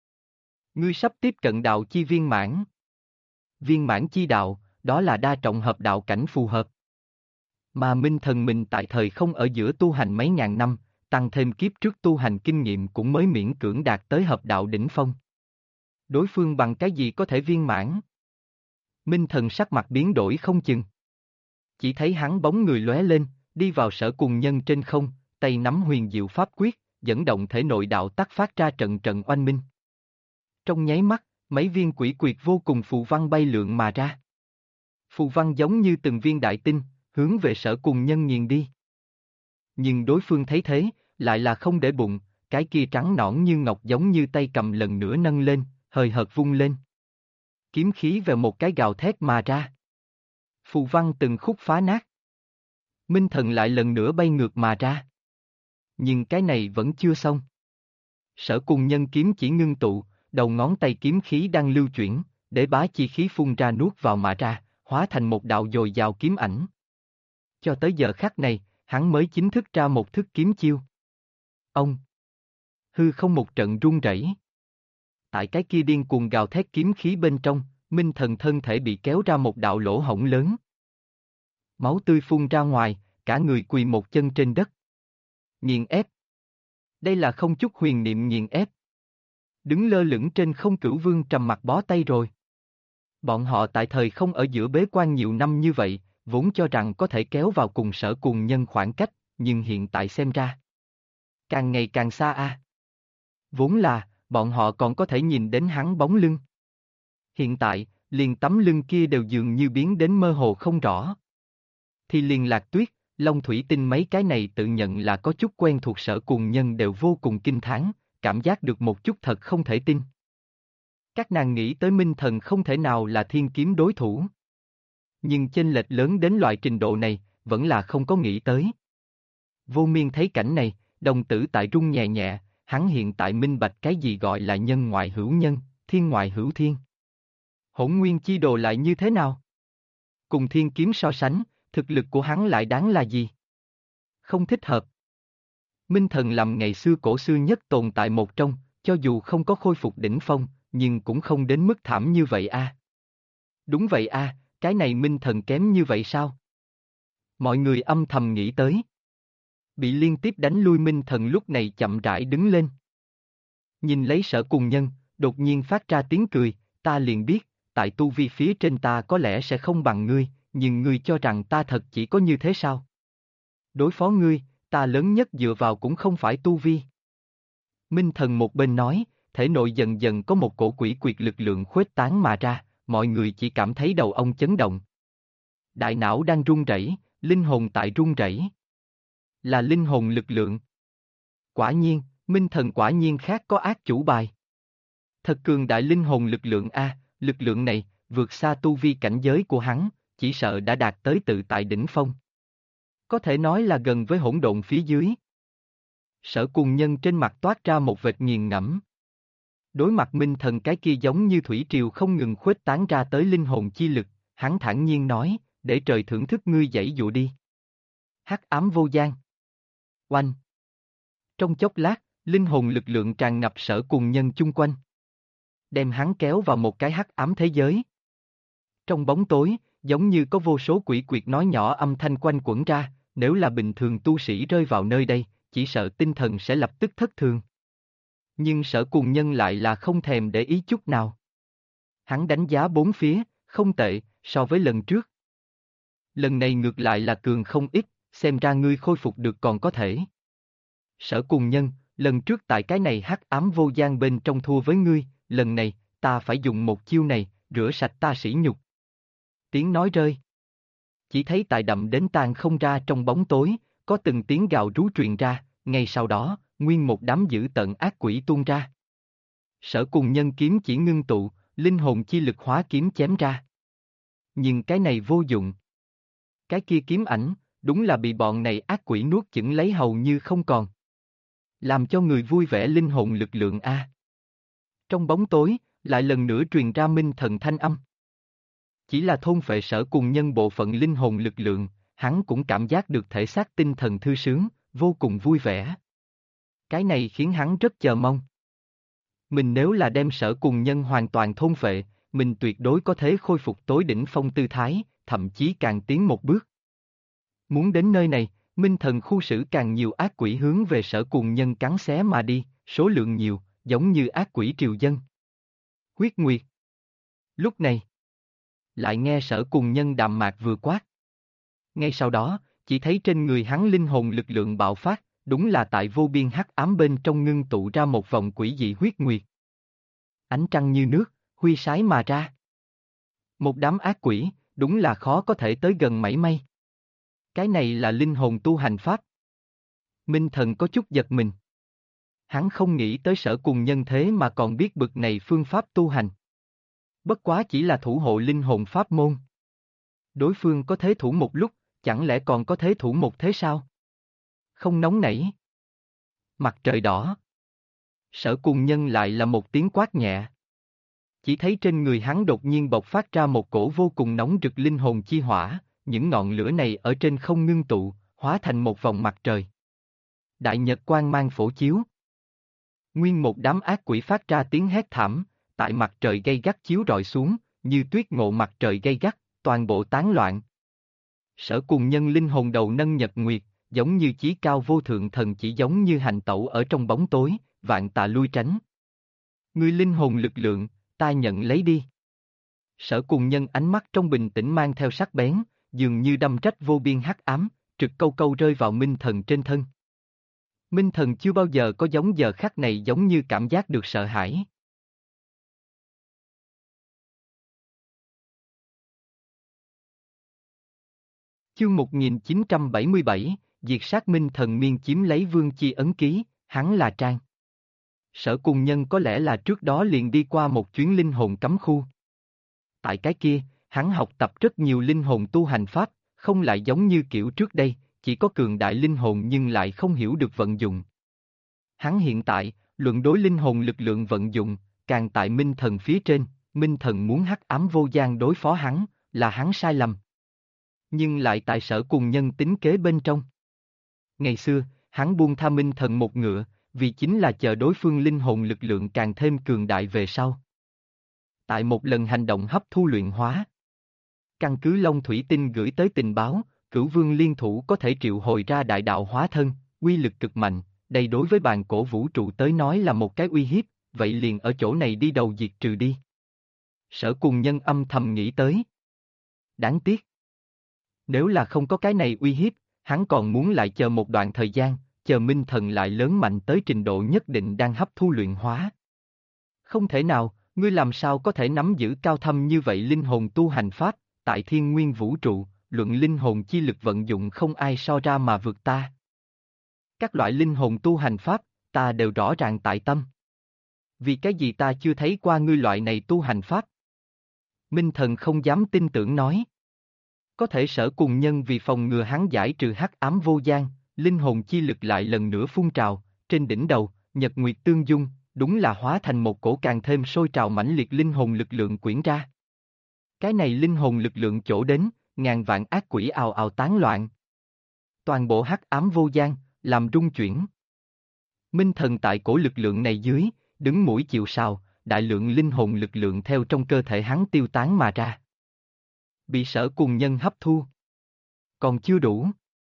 Ngươi sắp tiếp cận đạo chi viên mãn. Viên mãn chi đạo, đó là đa trọng hợp đạo cảnh phù hợp. Mà Minh Thần mình tại thời không ở giữa tu hành mấy ngàn năm, tăng thêm kiếp trước tu hành kinh nghiệm cũng mới miễn cưỡng đạt tới hợp đạo đỉnh phong. Đối phương bằng cái gì có thể viên mãn? Minh Thần sắc mặt biến đổi không chừng. Chỉ thấy hắn bóng người lóe lên, đi vào Sở Cùng Nhân trên không, tay nắm huyền diệu pháp quyết, dẫn động thể nội đạo tắc phát ra trận trận oanh minh. Trong nháy mắt, mấy viên quỷ quyệt vô cùng phù văn bay lượn mà ra. Phù văn giống như từng viên đại tinh, hướng về Sở Cùng Nhân nghiền đi. Nhưng đối phương thấy thế, lại là không để bụng, cái kia trắng nõn như ngọc giống như tay cầm lần nữa nâng lên, hời hợt vung lên. Kiếm khí về một cái gào thét mà ra. Phù văn từng khúc phá nát. Minh Thần lại lần nữa bay ngược mà ra. Nhưng cái này vẫn chưa xong. Sở Cùng Nhân kiếm chỉ ngưng tụ, đầu ngón tay kiếm khí đang lưu chuyển, để bá chi khí phun ra nuốt vào mà ra, hóa thành một đạo dồi dào kiếm ảnh. Cho tới giờ khắc này, hắn mới chính thức ra một thức kiếm chiêu. Ông! Hư không một trận rung rẩy. Tại cái kia điên cuồng gào thét kiếm khí bên trong, Minh Thần thân thể bị kéo ra một đạo lỗ hổng lớn. Máu tươi phun ra ngoài, cả người quỳ một chân trên đất. Nghiền ép. Đây là không chút huyền niệm nghiền ép. Đứng lơ lửng trên không Cửu Vương trầm mặt bó tay rồi. Bọn họ tại thời không ở giữa bế quan nhiều năm như vậy, vốn cho rằng có thể kéo vào cùng Sở Cùng Nhân khoảng cách, nhưng hiện tại xem ra. Càng ngày càng xa a. Vốn là, bọn họ còn có thể nhìn đến hắn bóng lưng. Hiện tại, liền tấm lưng kia đều dường như biến đến mơ hồ không rõ. Thì liền Lạc Tuyết, Long Thủy Tinh mấy cái này tự nhận là có chút quen thuộc Sở Cùng Nhân đều vô cùng kinh thán, cảm giác được một chút thật không thể tin. Các nàng nghĩ tới Minh Thần không thể nào là thiên kiếm đối thủ. Nhưng chênh lệch lớn đến loại trình độ này, vẫn là không có nghĩ tới. Vô Miên thấy cảnh này, đồng tử tại rung nhẹ nhẹ, hắn hiện tại minh bạch cái gì gọi là nhân ngoại hữu nhân, thiên ngoại hữu thiên. Hỗn Nguyên Chi Đồ lại như thế nào? Cùng thiên kiếm so sánh, thực lực của hắn lại đáng là gì? Không thích hợp. Minh thần làm ngày xưa cổ xưa nhất tồn tại một trong, cho dù không có khôi phục đỉnh phong, nhưng cũng không đến mức thảm như vậy a. Đúng vậy a, cái này minh thần kém như vậy sao? Mọi người âm thầm nghĩ tới. Bị liên tiếp đánh lui minh thần lúc này chậm rãi đứng lên. Nhìn lấy Sở Cùng Nhân, đột nhiên phát ra tiếng cười, ta liền biết, tại tu vi phía trên ta có lẽ sẽ không bằng ngươi, nhưng ngươi cho rằng ta thật chỉ có như thế sao? Đối phó ngươi, ta lớn nhất dựa vào cũng không phải tu vi. Minh thần một bên nói, thể nội dần dần có một cổ quỷ quyệt lực lượng khuếch tán mà ra, mọi người chỉ cảm thấy đầu ông chấn động. Đại não đang run rẩy, linh hồn tại run rẩy. Là linh hồn lực lượng. Quả nhiên, Minh thần quả nhiên khác có ác chủ bài. Thật cường đại linh hồn lực lượng a, lực lượng này, vượt xa tu vi cảnh giới của hắn, chỉ sợ đã đạt tới tự tại đỉnh phong. Có thể nói là gần với hỗn độn phía dưới. Sở Cùng Nhân trên mặt toát ra một vệt nghiền ngẫm. Đối mặt minh thần cái kia giống như thủy triều không ngừng khuếch tán ra tới linh hồn chi lực, hắn thản nhiên nói, để trời thưởng thức ngươi giãy dụa đi. Hắc ám vô gian. Oanh. Trong chốc lát, linh hồn lực lượng tràn ngập Sở Cùng Nhân chung quanh. Đem hắn kéo vào một cái hắc ám thế giới. Trong bóng tối, giống như có vô số quỷ quyệt nói nhỏ âm thanh quanh quẩn ra, nếu là bình thường tu sĩ rơi vào nơi đây, chỉ sợ tinh thần sẽ lập tức thất thường. Nhưng Sở Cùng Nhân lại là không thèm để ý chút nào. Hắn đánh giá bốn phía, không tệ, so với lần trước. Lần này ngược lại là cường không ít, xem ra ngươi khôi phục được còn có thể. Sở Cùng Nhân, lần trước tại cái này hắc ám vô gian bên trong thua với ngươi, lần này, ta phải dùng một chiêu này, rửa sạch ta sỉ nhục. Tiếng nói rơi. Chỉ thấy tại đậm đến tan không ra trong bóng tối, có từng tiếng gào rú truyền ra, ngay sau đó, nguyên một đám dữ tợn ác quỷ tuôn ra. Sở Cùng Nhân kiếm chỉ ngưng tụ, linh hồn chi lực hóa kiếm chém ra. Nhưng cái này vô dụng. Cái kia kiếm ảnh, đúng là bị bọn này ác quỷ nuốt chửng lấy hầu như không còn. Làm cho người vui vẻ linh hồn lực lượng a. Trong bóng tối, lại lần nữa truyền ra minh thần thanh âm. Chỉ là thôn phệ Sở Cùng Nhân bộ phận linh hồn lực lượng, hắn cũng cảm giác được thể xác tinh thần thư sướng, vô cùng vui vẻ. Cái này khiến hắn rất chờ mong. Mình nếu là đem Sở Cùng Nhân hoàn toàn thôn phệ, mình tuyệt đối có thể khôi phục tối đỉnh phong tư thái, thậm chí càng tiến một bước. Muốn đến nơi này, minh thần khu xử càng nhiều ác quỷ hướng về Sở Cùng Nhân cắn xé mà đi, số lượng nhiều, giống như ác quỷ triều dân. Huyết Nguyệt. Lúc này, lại nghe Sở Cùng Nhân đạm mạc vừa quát. Ngay sau đó, chỉ thấy trên người hắn linh hồn lực lượng bạo phát, đúng là tại vô biên hắc ám bên trong ngưng tụ ra một vòng quỷ dị huyết nguyệt. Ánh trăng như nước, huy sái mà ra. Một đám ác quỷ, đúng là khó có thể tới gần mảy may. Cái này là linh hồn tu hành pháp. Minh thần có chút giật mình. Hắn không nghĩ tới Sở Cùng Nhân thế mà còn biết bực này phương pháp tu hành. Bất quá chỉ là thủ hộ linh hồn pháp môn. Đối phương có thế thủ một lúc, chẳng lẽ còn có thế thủ một thế sao? Không nóng nảy. Mặt trời đỏ. Sở Cùng Nhân lại là một tiếng quát nhẹ. Chỉ thấy trên người hắn đột nhiên bộc phát ra một cổ vô cùng nóng rực linh hồn chi hỏa, những ngọn lửa này ở trên không ngưng tụ, hóa thành một vòng mặt trời. Đại nhật quang mang phổ chiếu. Nguyên một đám ác quỷ phát ra tiếng hét thảm, tại mặt trời gay gắt chiếu rọi xuống, như tuyết ngộ mặt trời gay gắt, toàn bộ tán loạn. Sở Cùng Nhân linh hồn đầu nâng nhật nguyệt, giống như chí cao vô thượng thần chỉ giống như hành tẩu ở trong bóng tối, vạn tà lui tránh. Ngươi linh hồn lực lượng, ta nhận lấy đi. Sở Cùng Nhân ánh mắt trong bình tĩnh mang theo sắc bén, dường như đâm trách vô biên hắc ám, trực câu câu rơi vào minh thần trên thân. Minh thần chưa bao giờ có giống giờ khắc này giống như cảm giác được sợ hãi. Chương 1977, diệt sát minh thần miên chiếm lấy vương chi ấn ký, hắn là Trang. Sở Cùng Nhân có lẽ là trước đó liền đi qua một chuyến linh hồn cấm khu. Tại cái kia, hắn học tập rất nhiều linh hồn tu hành pháp, không lại giống như kiểu trước đây, chỉ có cường đại linh hồn nhưng lại không hiểu được vận dụng. Hắn hiện tại, luận đối linh hồn lực lượng vận dụng, càng tại minh thần phía trên, minh thần muốn hắc ám vô gian đối phó hắn, là hắn sai lầm. Nhưng lại tại Sở Cùng Nhân tính kế bên trong. Ngày xưa, Hắn buông tha Minh Thần một ngựa, vì chính là chờ đối phương linh hồn lực lượng càng thêm cường đại về sau. Tại một lần hành động hấp thu luyện hóa, căn cứ Long Thủy Tinh gửi tới tình báo, Cửu Vương liên thủ có thể triệu hồi ra đại đạo hóa thân, uy lực cực mạnh, đây đối với bàn cổ vũ trụ tới nói là một cái uy hiếp, vậy liền ở chỗ này đi đầu diệt trừ đi. Sở Cùng Nhân âm thầm nghĩ tới. Đáng tiếc. Nếu là không có cái này uy hiếp, hắn còn muốn lại chờ một đoạn thời gian, chờ Minh Thần lại lớn mạnh tới trình độ nhất định đang hấp thu luyện hóa. Không thể nào, ngươi làm sao có thể nắm giữ cao thâm như vậy linh hồn tu hành pháp, tại thiên nguyên vũ trụ, luận linh hồn chi lực vận dụng không ai so ra mà vượt ta. Các loại linh hồn tu hành pháp, ta đều rõ ràng tại tâm. Vì cái gì ta chưa thấy qua ngươi loại này tu hành pháp? Minh Thần không dám tin tưởng nói. Có thể Sở Cùng Nhân vì phòng ngừa hắn giải trừ hắc ám vô gian, linh hồn chi lực lại lần nữa phun trào, trên đỉnh đầu, nhật nguyệt tương dung, đúng là hóa thành một cổ càng thêm sôi trào mãnh liệt linh hồn lực lượng quyển ra. Cái này linh hồn lực lượng chỗ đến, ngàn vạn ác quỷ ào ào tán loạn. Toàn bộ hắc ám vô gian, làm rung chuyển. Minh Thần tại cổ lực lượng này dưới, đứng mũi chịu sào, đại lượng linh hồn lực lượng theo trong cơ thể hắn tiêu tán mà ra. Bị Sở Cùng Nhân hấp thu. Còn chưa đủ.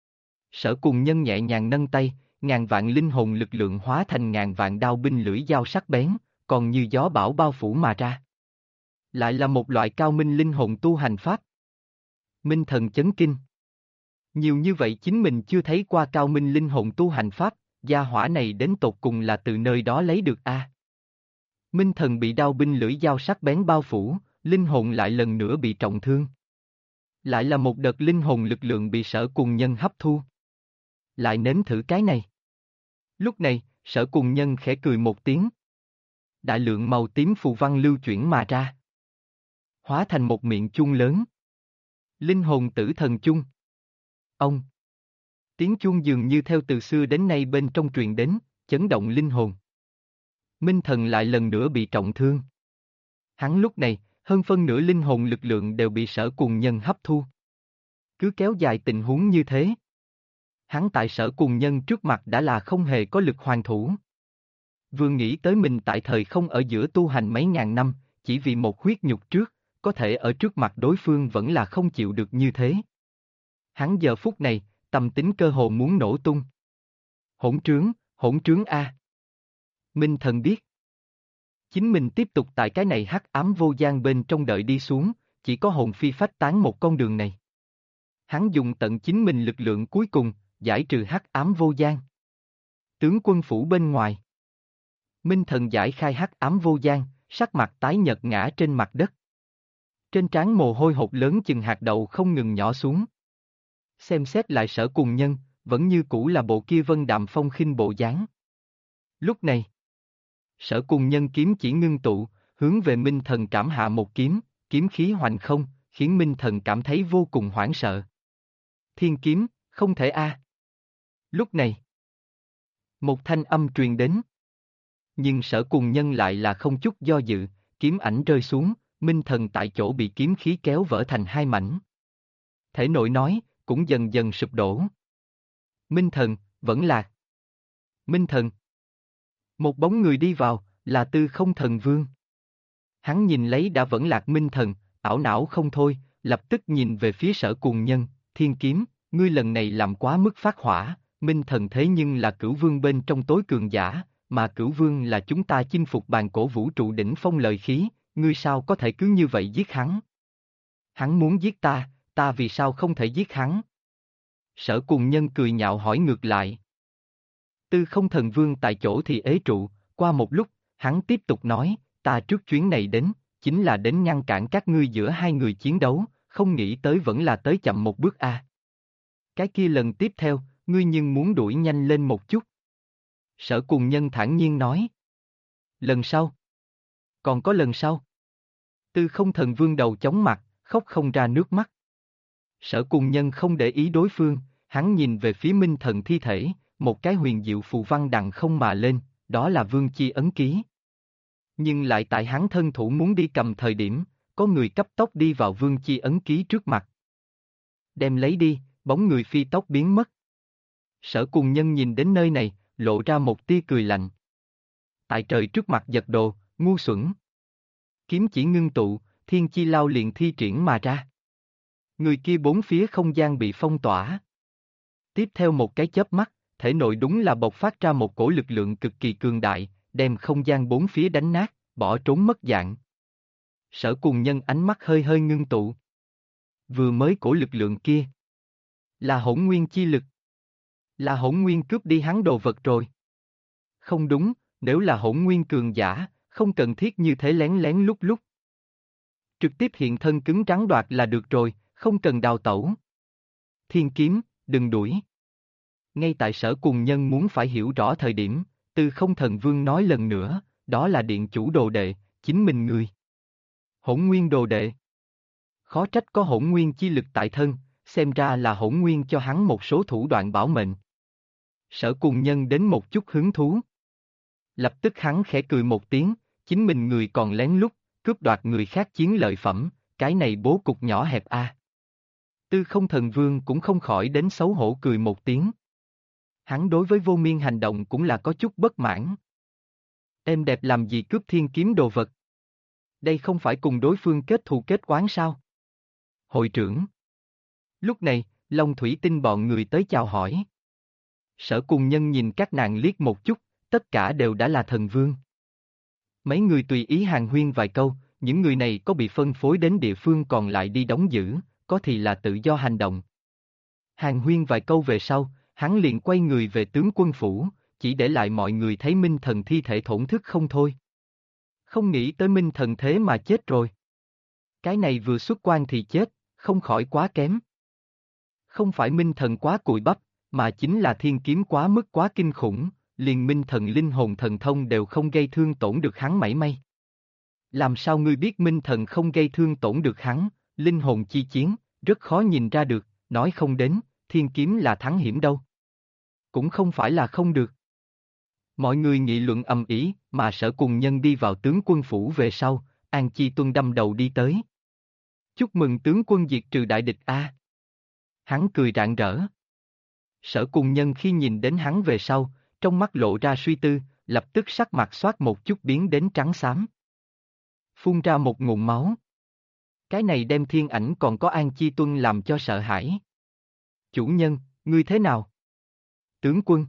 Sở Cùng Nhân nhẹ nhàng nâng tay, ngàn vạn linh hồn lực lượng hóa thành ngàn vạn đao binh lưỡi dao sắc bén, còn như gió bão bao phủ mà ra. Lại là một loại cao minh linh hồn tu hành pháp. Minh Thần chấn kinh. Nhiều như vậy chính mình chưa thấy qua cao minh linh hồn tu hành pháp, gia hỏa này đến tột cùng là từ nơi đó lấy được a. Minh Thần bị đao binh lưỡi dao sắc bén bao phủ, linh hồn lại lần nữa bị trọng thương. Lại là một đợt linh hồn lực lượng bị Sở Cùng Nhân hấp thu. Lại nếm thử cái này. Lúc này, Sở Cùng Nhân khẽ cười một tiếng. Đại lượng màu tím phù văn lưu chuyển mà ra. Hóa thành một miệng chuông lớn. Linh hồn tử thần chung. Ông. Tiếng chuông dường như theo từ xưa đến nay bên trong truyền đến, chấn động linh hồn. Minh Thần lại lần nữa bị trọng thương. Hắn lúc này, hơn phân nửa linh hồn lực lượng đều bị Sở Cùng Nhân hấp thu. Cứ kéo dài tình huống như thế. Hắn tại Sở Cùng Nhân trước mặt đã là không hề có lực hoàn thủ. Vừa nghĩ tới mình tại thời không ở giữa tu hành mấy ngàn năm, chỉ vì một huyết nhục trước, có thể ở trước mặt đối phương vẫn là không chịu được như thế. Hắn giờ phút này, tâm tính cơ hồ muốn nổ tung. Hỗn trướng a. Minh Thần biết. Chính mình tiếp tục tại cái này hắc ám vô gian bên trong đợi đi xuống, chỉ có hồn phi phách tán một con đường này. Hắn dùng tận chính mình lực lượng cuối cùng, giải trừ hắc ám vô gian. Tướng quân phủ bên ngoài. Minh Thần giải khai hắc ám vô gian, sắc mặt tái nhợt ngã trên mặt đất. Trên trán mồ hôi hột lớn chừng hạt đậu không ngừng nhỏ xuống. Xem xét lại Sở Cùng Nhân, vẫn như cũ là bộ kia vân đạm phong khinh bộ dáng. Lúc này, Sở Cùng Nhân kiếm chỉ ngưng tụ, hướng về Minh Thần trảm hạ một kiếm, kiếm khí hoành không, khiến Minh Thần cảm thấy vô cùng hoảng sợ. Thiên kiếm, không thể a. Lúc này, một thanh âm truyền đến. Nhưng Sở Cùng Nhân lại là không chút do dự, kiếm ảnh rơi xuống, Minh Thần tại chỗ bị kiếm khí kéo vỡ thành hai mảnh. Thể nội nói, cũng dần dần sụp đổ. Minh Thần, vẫn lạc. Minh Thần. Một bóng người đi vào, là Tư Không Thần Vương. Hắn nhìn lấy đã vẫn lạc Minh Thần, ảo não không thôi, lập tức nhìn về phía Sở Cùng Nhân, thiên kiếm, ngươi lần này làm quá mức phát hỏa, Minh Thần thế nhưng là Cửu Vương bên trong tối cường giả, mà Cửu Vương là chúng ta chinh phục bàn cổ vũ trụ đỉnh phong lợi khí, ngươi sao có thể cứ như vậy giết hắn? Hắn muốn giết ta, ta vì sao không thể giết hắn? Sở Cùng Nhân cười nhạo hỏi ngược lại. Tư Không Thần Vương tại chỗ thì ế trụ, qua một lúc, hắn tiếp tục nói, ta trước chuyến này đến, chính là đến ngăn cản các ngươi giữa hai người chiến đấu, không nghĩ tới vẫn là tới chậm một bước a. Cái kia lần tiếp theo, ngươi nhưng muốn đuổi nhanh lên một chút. Sở Cùng Nhân thản nhiên nói. Lần sau? Còn có lần sau? Tư Không Thần Vương đầu chóng mặt, khóc không ra nước mắt. Sở Cùng Nhân không để ý đối phương, hắn nhìn về phía Minh Thần thi thể, một cái huyền diệu phù văn đằng không mà lên, đó là Vương Chi ấn ký. Nhưng lại tại hắn thân thủ muốn đi cầm thời điểm, có người cấp tốc đi vào Vương Chi ấn ký trước mặt. Đem lấy đi, bóng người phi tốc biến mất. Sở Cùng Nhân nhìn đến nơi này, lộ ra một tia cười lạnh. Tại trời trước mặt giật đồ, ngu xuẩn. Kiếm chỉ ngưng tụ, thiên chi lao liền thi triển mà ra. Người kia bốn phía không gian bị phong tỏa. Tiếp theo một cái chớp mắt, thể nội đúng là bộc phát ra một cổ lực lượng cực kỳ cường đại, đem không gian bốn phía đánh nát, bỏ trốn mất dạng. Sở Cùng Nhân ánh mắt hơi hơi ngưng tụ. Vừa mới cổ lực lượng kia là hỗn nguyên chi lực. Là hỗn nguyên cướp đi hắn đồ vật rồi. Không đúng, nếu là hỗn nguyên cường giả, không cần thiết như thế lén lén lúc lúc. Trực tiếp hiện thân cứng trắng đoạt là được rồi, không cần đào tẩu. Thiên kiếm, đừng đuổi. Ngay tại Sở Cùng Nhân muốn phải hiểu rõ thời điểm, Tư Không Thần Vương nói lần nữa, đó là điện chủ đồ đệ, chính mình người. Hỗn nguyên đồ đệ. Khó trách có hỗn nguyên chi lực tại thân, xem ra là hỗn nguyên cho hắn một số thủ đoạn bảo mệnh. Sở Cùng Nhân đến một chút hứng thú. Lập tức hắn khẽ cười một tiếng, chính mình người còn lén lút, cướp đoạt người khác chiến lợi phẩm, cái này bố cục nhỏ hẹp a. Tư Không Thần Vương cũng không khỏi đến xấu hổ cười một tiếng. Hắn đối với Vô Miên hành động cũng là có chút bất mãn. Em đẹp làm gì cướp thiên kiếm đồ vật? Đây không phải cùng đối phương kết thù kết oán sao? Hội trưởng. Lúc này, Long Thủy Tinh bọn người tới chào hỏi. Sở Cùng Nhân nhìn các nàng liếc một chút, tất cả đều đã là thần vương. Mấy người tùy ý hàn huyên vài câu, những người này có bị phân phối đến địa phương còn lại đi đóng giữ, có thì là tự do hành động. Hàn huyên vài câu về sau, hắn liền quay người về tướng quân phủ, chỉ để lại mọi người thấy Minh Thần thi thể thổn thức không thôi. Không nghĩ tới Minh Thần thế mà chết rồi. Cái này vừa xuất quan thì chết, không khỏi quá kém. Không phải Minh Thần quá cùi bắp, mà chính là thiên kiếm quá mức quá kinh khủng, liền Minh Thần linh hồn thần thông đều không gây thương tổn được hắn mảy may. Làm sao ngươi biết Minh Thần không gây thương tổn được hắn, linh hồn chi chiến, rất khó nhìn ra được, nói không đến, thiên kiếm là thắng hiểm đâu. Cũng không phải là không được. Mọi người nghị luận ầm ĩ, mà Sở Cùng Nhân đi vào tướng quân phủ về sau, An Chi Tuân đâm đầu đi tới. Chúc mừng tướng quân diệt trừ đại địch a. Hắn cười rạng rỡ. Sở Cùng Nhân khi nhìn đến hắn về sau, trong mắt lộ ra suy tư, lập tức sắc mặt xoát một chút biến đến trắng xám. Phun ra một ngụm máu. Cái này đem Thiên Ảnh còn có An Chi Tuân làm cho sợ hãi. Chủ nhân, ngươi thế nào? Tướng quân.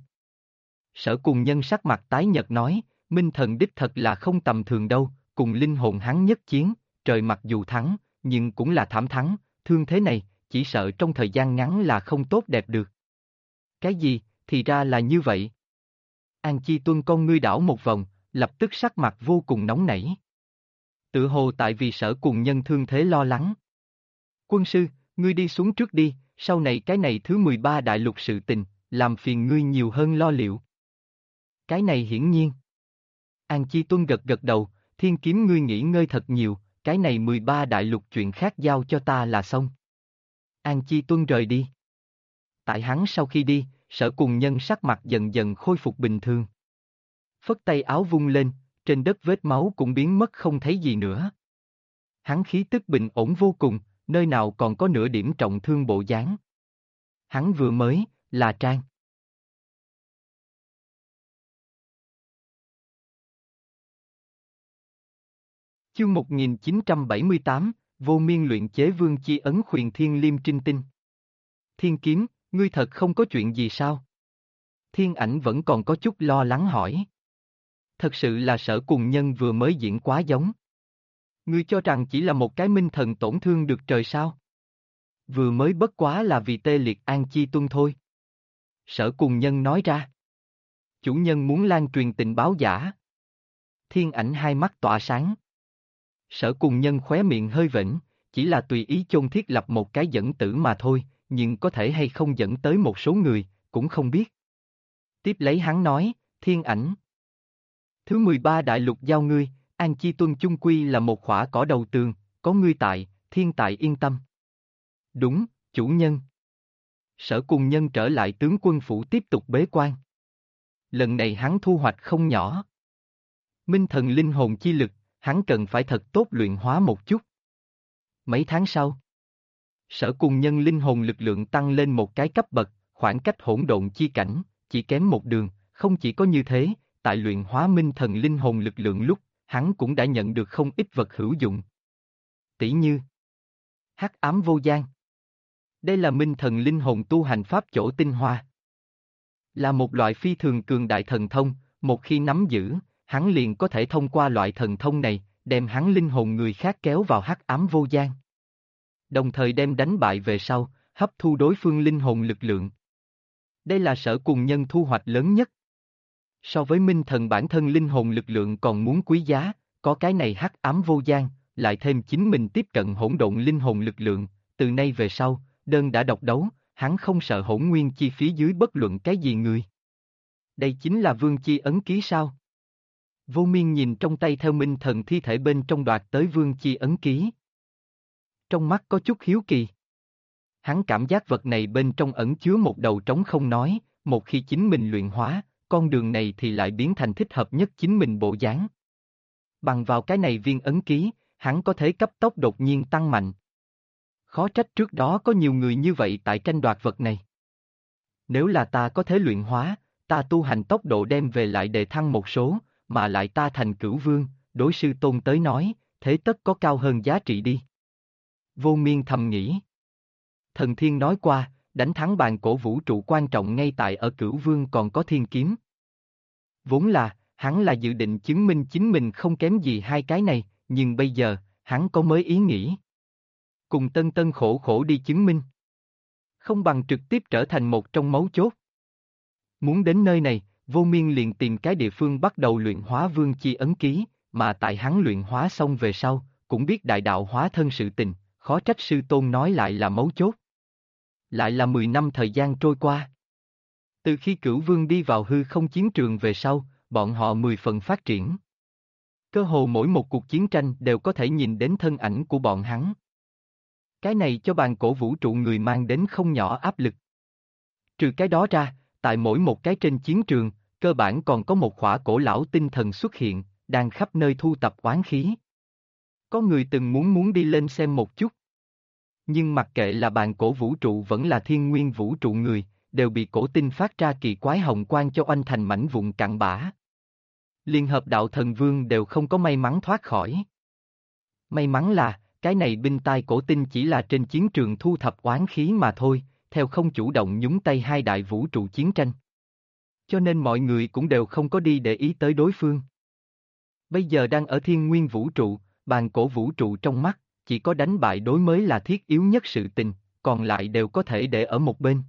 Sở Cùng Nhân sắc mặt tái nhợt nói, Minh Thần đích thật là không tầm thường đâu, cùng linh hồn hắn nhất chiến, trời mặc dù thắng, nhưng cũng là thảm thắng, thương thế này, chỉ sợ trong thời gian ngắn là không tốt đẹp được. Cái gì, thì ra là như vậy. An Chi Tuân con ngươi đảo một vòng, lập tức sắc mặt vô cùng nóng nảy. Tự hồ tại vì Sở Cùng Nhân thương thế lo lắng. Quân sư, ngươi đi xuống trước đi, sau này cái này thứ 13 đại lục sự tình, làm phiền ngươi nhiều hơn lo liệu. Cái này hiển nhiên. An Chi Tuân gật gật đầu, thiên kiếm ngươi nghỉ ngơi thật nhiều, cái này 13 đại lục chuyện khác giao cho ta là xong. An Chi Tuân rời đi. Tại hắn sau khi đi, Sở Cùng Nhân sắc mặt dần dần khôi phục bình thường. Phất tay áo vung lên, trên đất vết máu cũng biến mất không thấy gì nữa. Hắn khí tức bình ổn vô cùng, nơi nào còn có nửa điểm trọng thương bộ dáng. Hắn vừa mới, là Trang. Chương 1978, Vô Miên luyện chế vương chi ấn Khuyền Thiên Liêm Trinh Tinh. Thiên kiếm, ngươi thật không có chuyện gì sao? Thiên Ảnh vẫn còn có chút lo lắng hỏi. Thật sự là Sở Cùng Nhân vừa mới diễn quá giống. Ngươi cho rằng chỉ là một cái Minh Thần tổn thương được trời sao? Vừa mới bất quá là vì tê liệt An Chi Tuân thôi. Sở Cùng Nhân nói ra. Chủ nhân muốn lan truyền tình báo giả. Thiên Ảnh hai mắt tỏa sáng. Sở Cùng Nhân khóe miệng hơi vểnh, chỉ là tùy ý chôn thiết lập một cái dẫn tử mà thôi, nhưng có thể hay không dẫn tới một số người, cũng không biết. Tiếp lấy hắn nói, Thiên Ảnh. Thứ 13 đại lục giao ngươi, An Chi Tuân chung quy là một khỏa cỏ đầu tường, có ngươi tại, thiên tại yên tâm. Đúng, chủ nhân. Sở Cùng Nhân trở lại tướng quân phủ tiếp tục bế quan. Lần này hắn thu hoạch không nhỏ. Minh Thần linh hồn chi lực, hắn cần phải thật tốt luyện hóa một chút. Mấy tháng sau, Sở Cùng Nhân linh hồn lực lượng tăng lên một cái cấp bậc, khoảng cách hỗn độn chi cảnh, chỉ kém một đường, không chỉ có như thế, tại luyện hóa minh thần linh hồn lực lượng lúc, hắn cũng đã nhận được không ít vật hữu dụng. Tỷ như hắc ám vô gian. Đây là minh thần linh hồn tu hành pháp chỗ tinh hoa. Là một loại phi thường cường đại thần thông, một khi nắm giữ, hắn liền có thể thông qua loại thần thông này, đem hắn linh hồn người khác kéo vào hắc ám vô gian. Đồng thời đem đánh bại về sau, hấp thu đối phương linh hồn lực lượng. Đây là Sở Cùng Nhân thu hoạch lớn nhất. So với minh thần bản thân linh hồn lực lượng còn muốn quý giá, có cái này hắc ám vô gian, lại thêm chính mình tiếp cận hỗn độn linh hồn lực lượng, từ nay về sau, đơn đã độc đấu, hắn không sợ hỗn nguyên chi phía dưới bất luận cái gì người. Đây chính là vương chi ấn ký sao? Vô Miên nhìn trong tay theo minh thần thi thể bên trong đoạt tới vương chi ấn ký. Trong mắt có chút hiếu kỳ. Hắn cảm giác vật này bên trong ẩn chứa một đầu trống không nói, một khi chính mình luyện hóa, con đường này thì lại biến thành thích hợp nhất chính mình bộ dáng. Bằng vào cái này viên ấn ký, hắn có thể cấp tốc đột nhiên tăng mạnh. Khó trách trước đó có nhiều người như vậy tại tranh đoạt vật này. Nếu là ta có thể luyện hóa, ta tu hành tốc độ đem về lại đề thăng một số, mà lại ta thành cửu vương, đối sư tôn tới nói, thế tất có cao hơn giá trị đi. Vô Miên thầm nghĩ. Thần Thiên nói qua, đánh thắng bàn cổ vũ trụ quan trọng ngay tại ở cửu vương còn có thiên kiếm. Vốn là, hắn là dự định chứng minh chính mình không kém gì hai cái này, nhưng bây giờ, hắn có mới ý nghĩ. Cùng tân tân khổ khổ đi chứng minh. Không bằng trực tiếp trở thành một trong mấu chốt. Muốn đến nơi này, Vô Miên liền tìm cái địa phương bắt đầu luyện hóa vương chi ấn ký, mà tại hắn luyện hóa xong về sau, cũng biết đại đạo hóa thân sự tình, khó trách sư tôn nói lại là mấu chốt. Lại là 10 năm thời gian trôi qua. Từ khi cửu vương đi vào hư không chiến trường về sau, bọn họ 10 phần phát triển. Cơ hồ mỗi một cuộc chiến tranh đều có thể nhìn đến thân ảnh của bọn hắn. Cái này cho bàn cổ vũ trụ người mang đến không nhỏ áp lực. Trừ cái đó ra, tại mỗi một cái trên chiến trường, cơ bản còn có một khỏa cổ lão tinh thần xuất hiện, đang khắp nơi thu tập oán khí. Có người từng muốn đi lên xem một chút. Nhưng mặc kệ là bàn cổ vũ trụ vẫn là thiên nguyên vũ trụ người, đều bị cổ tinh phát ra kỳ quái hồng quang cho oanh thành mảnh vụn cặn bã. Liên hợp đạo thần vương đều không có may mắn thoát khỏi. May mắn là, cái này binh tai cổ tinh chỉ là trên chiến trường thu thập oán khí mà thôi, theo không chủ động nhúng tay hai đại vũ trụ chiến tranh. Cho nên mọi người cũng đều không có đi để ý tới đối phương. Bây giờ đang ở thiên nguyên vũ trụ, bàn cổ vũ trụ trong mắt, chỉ có đánh bại đối mới là thiết yếu nhất sự tình, còn lại đều có thể để ở một bên.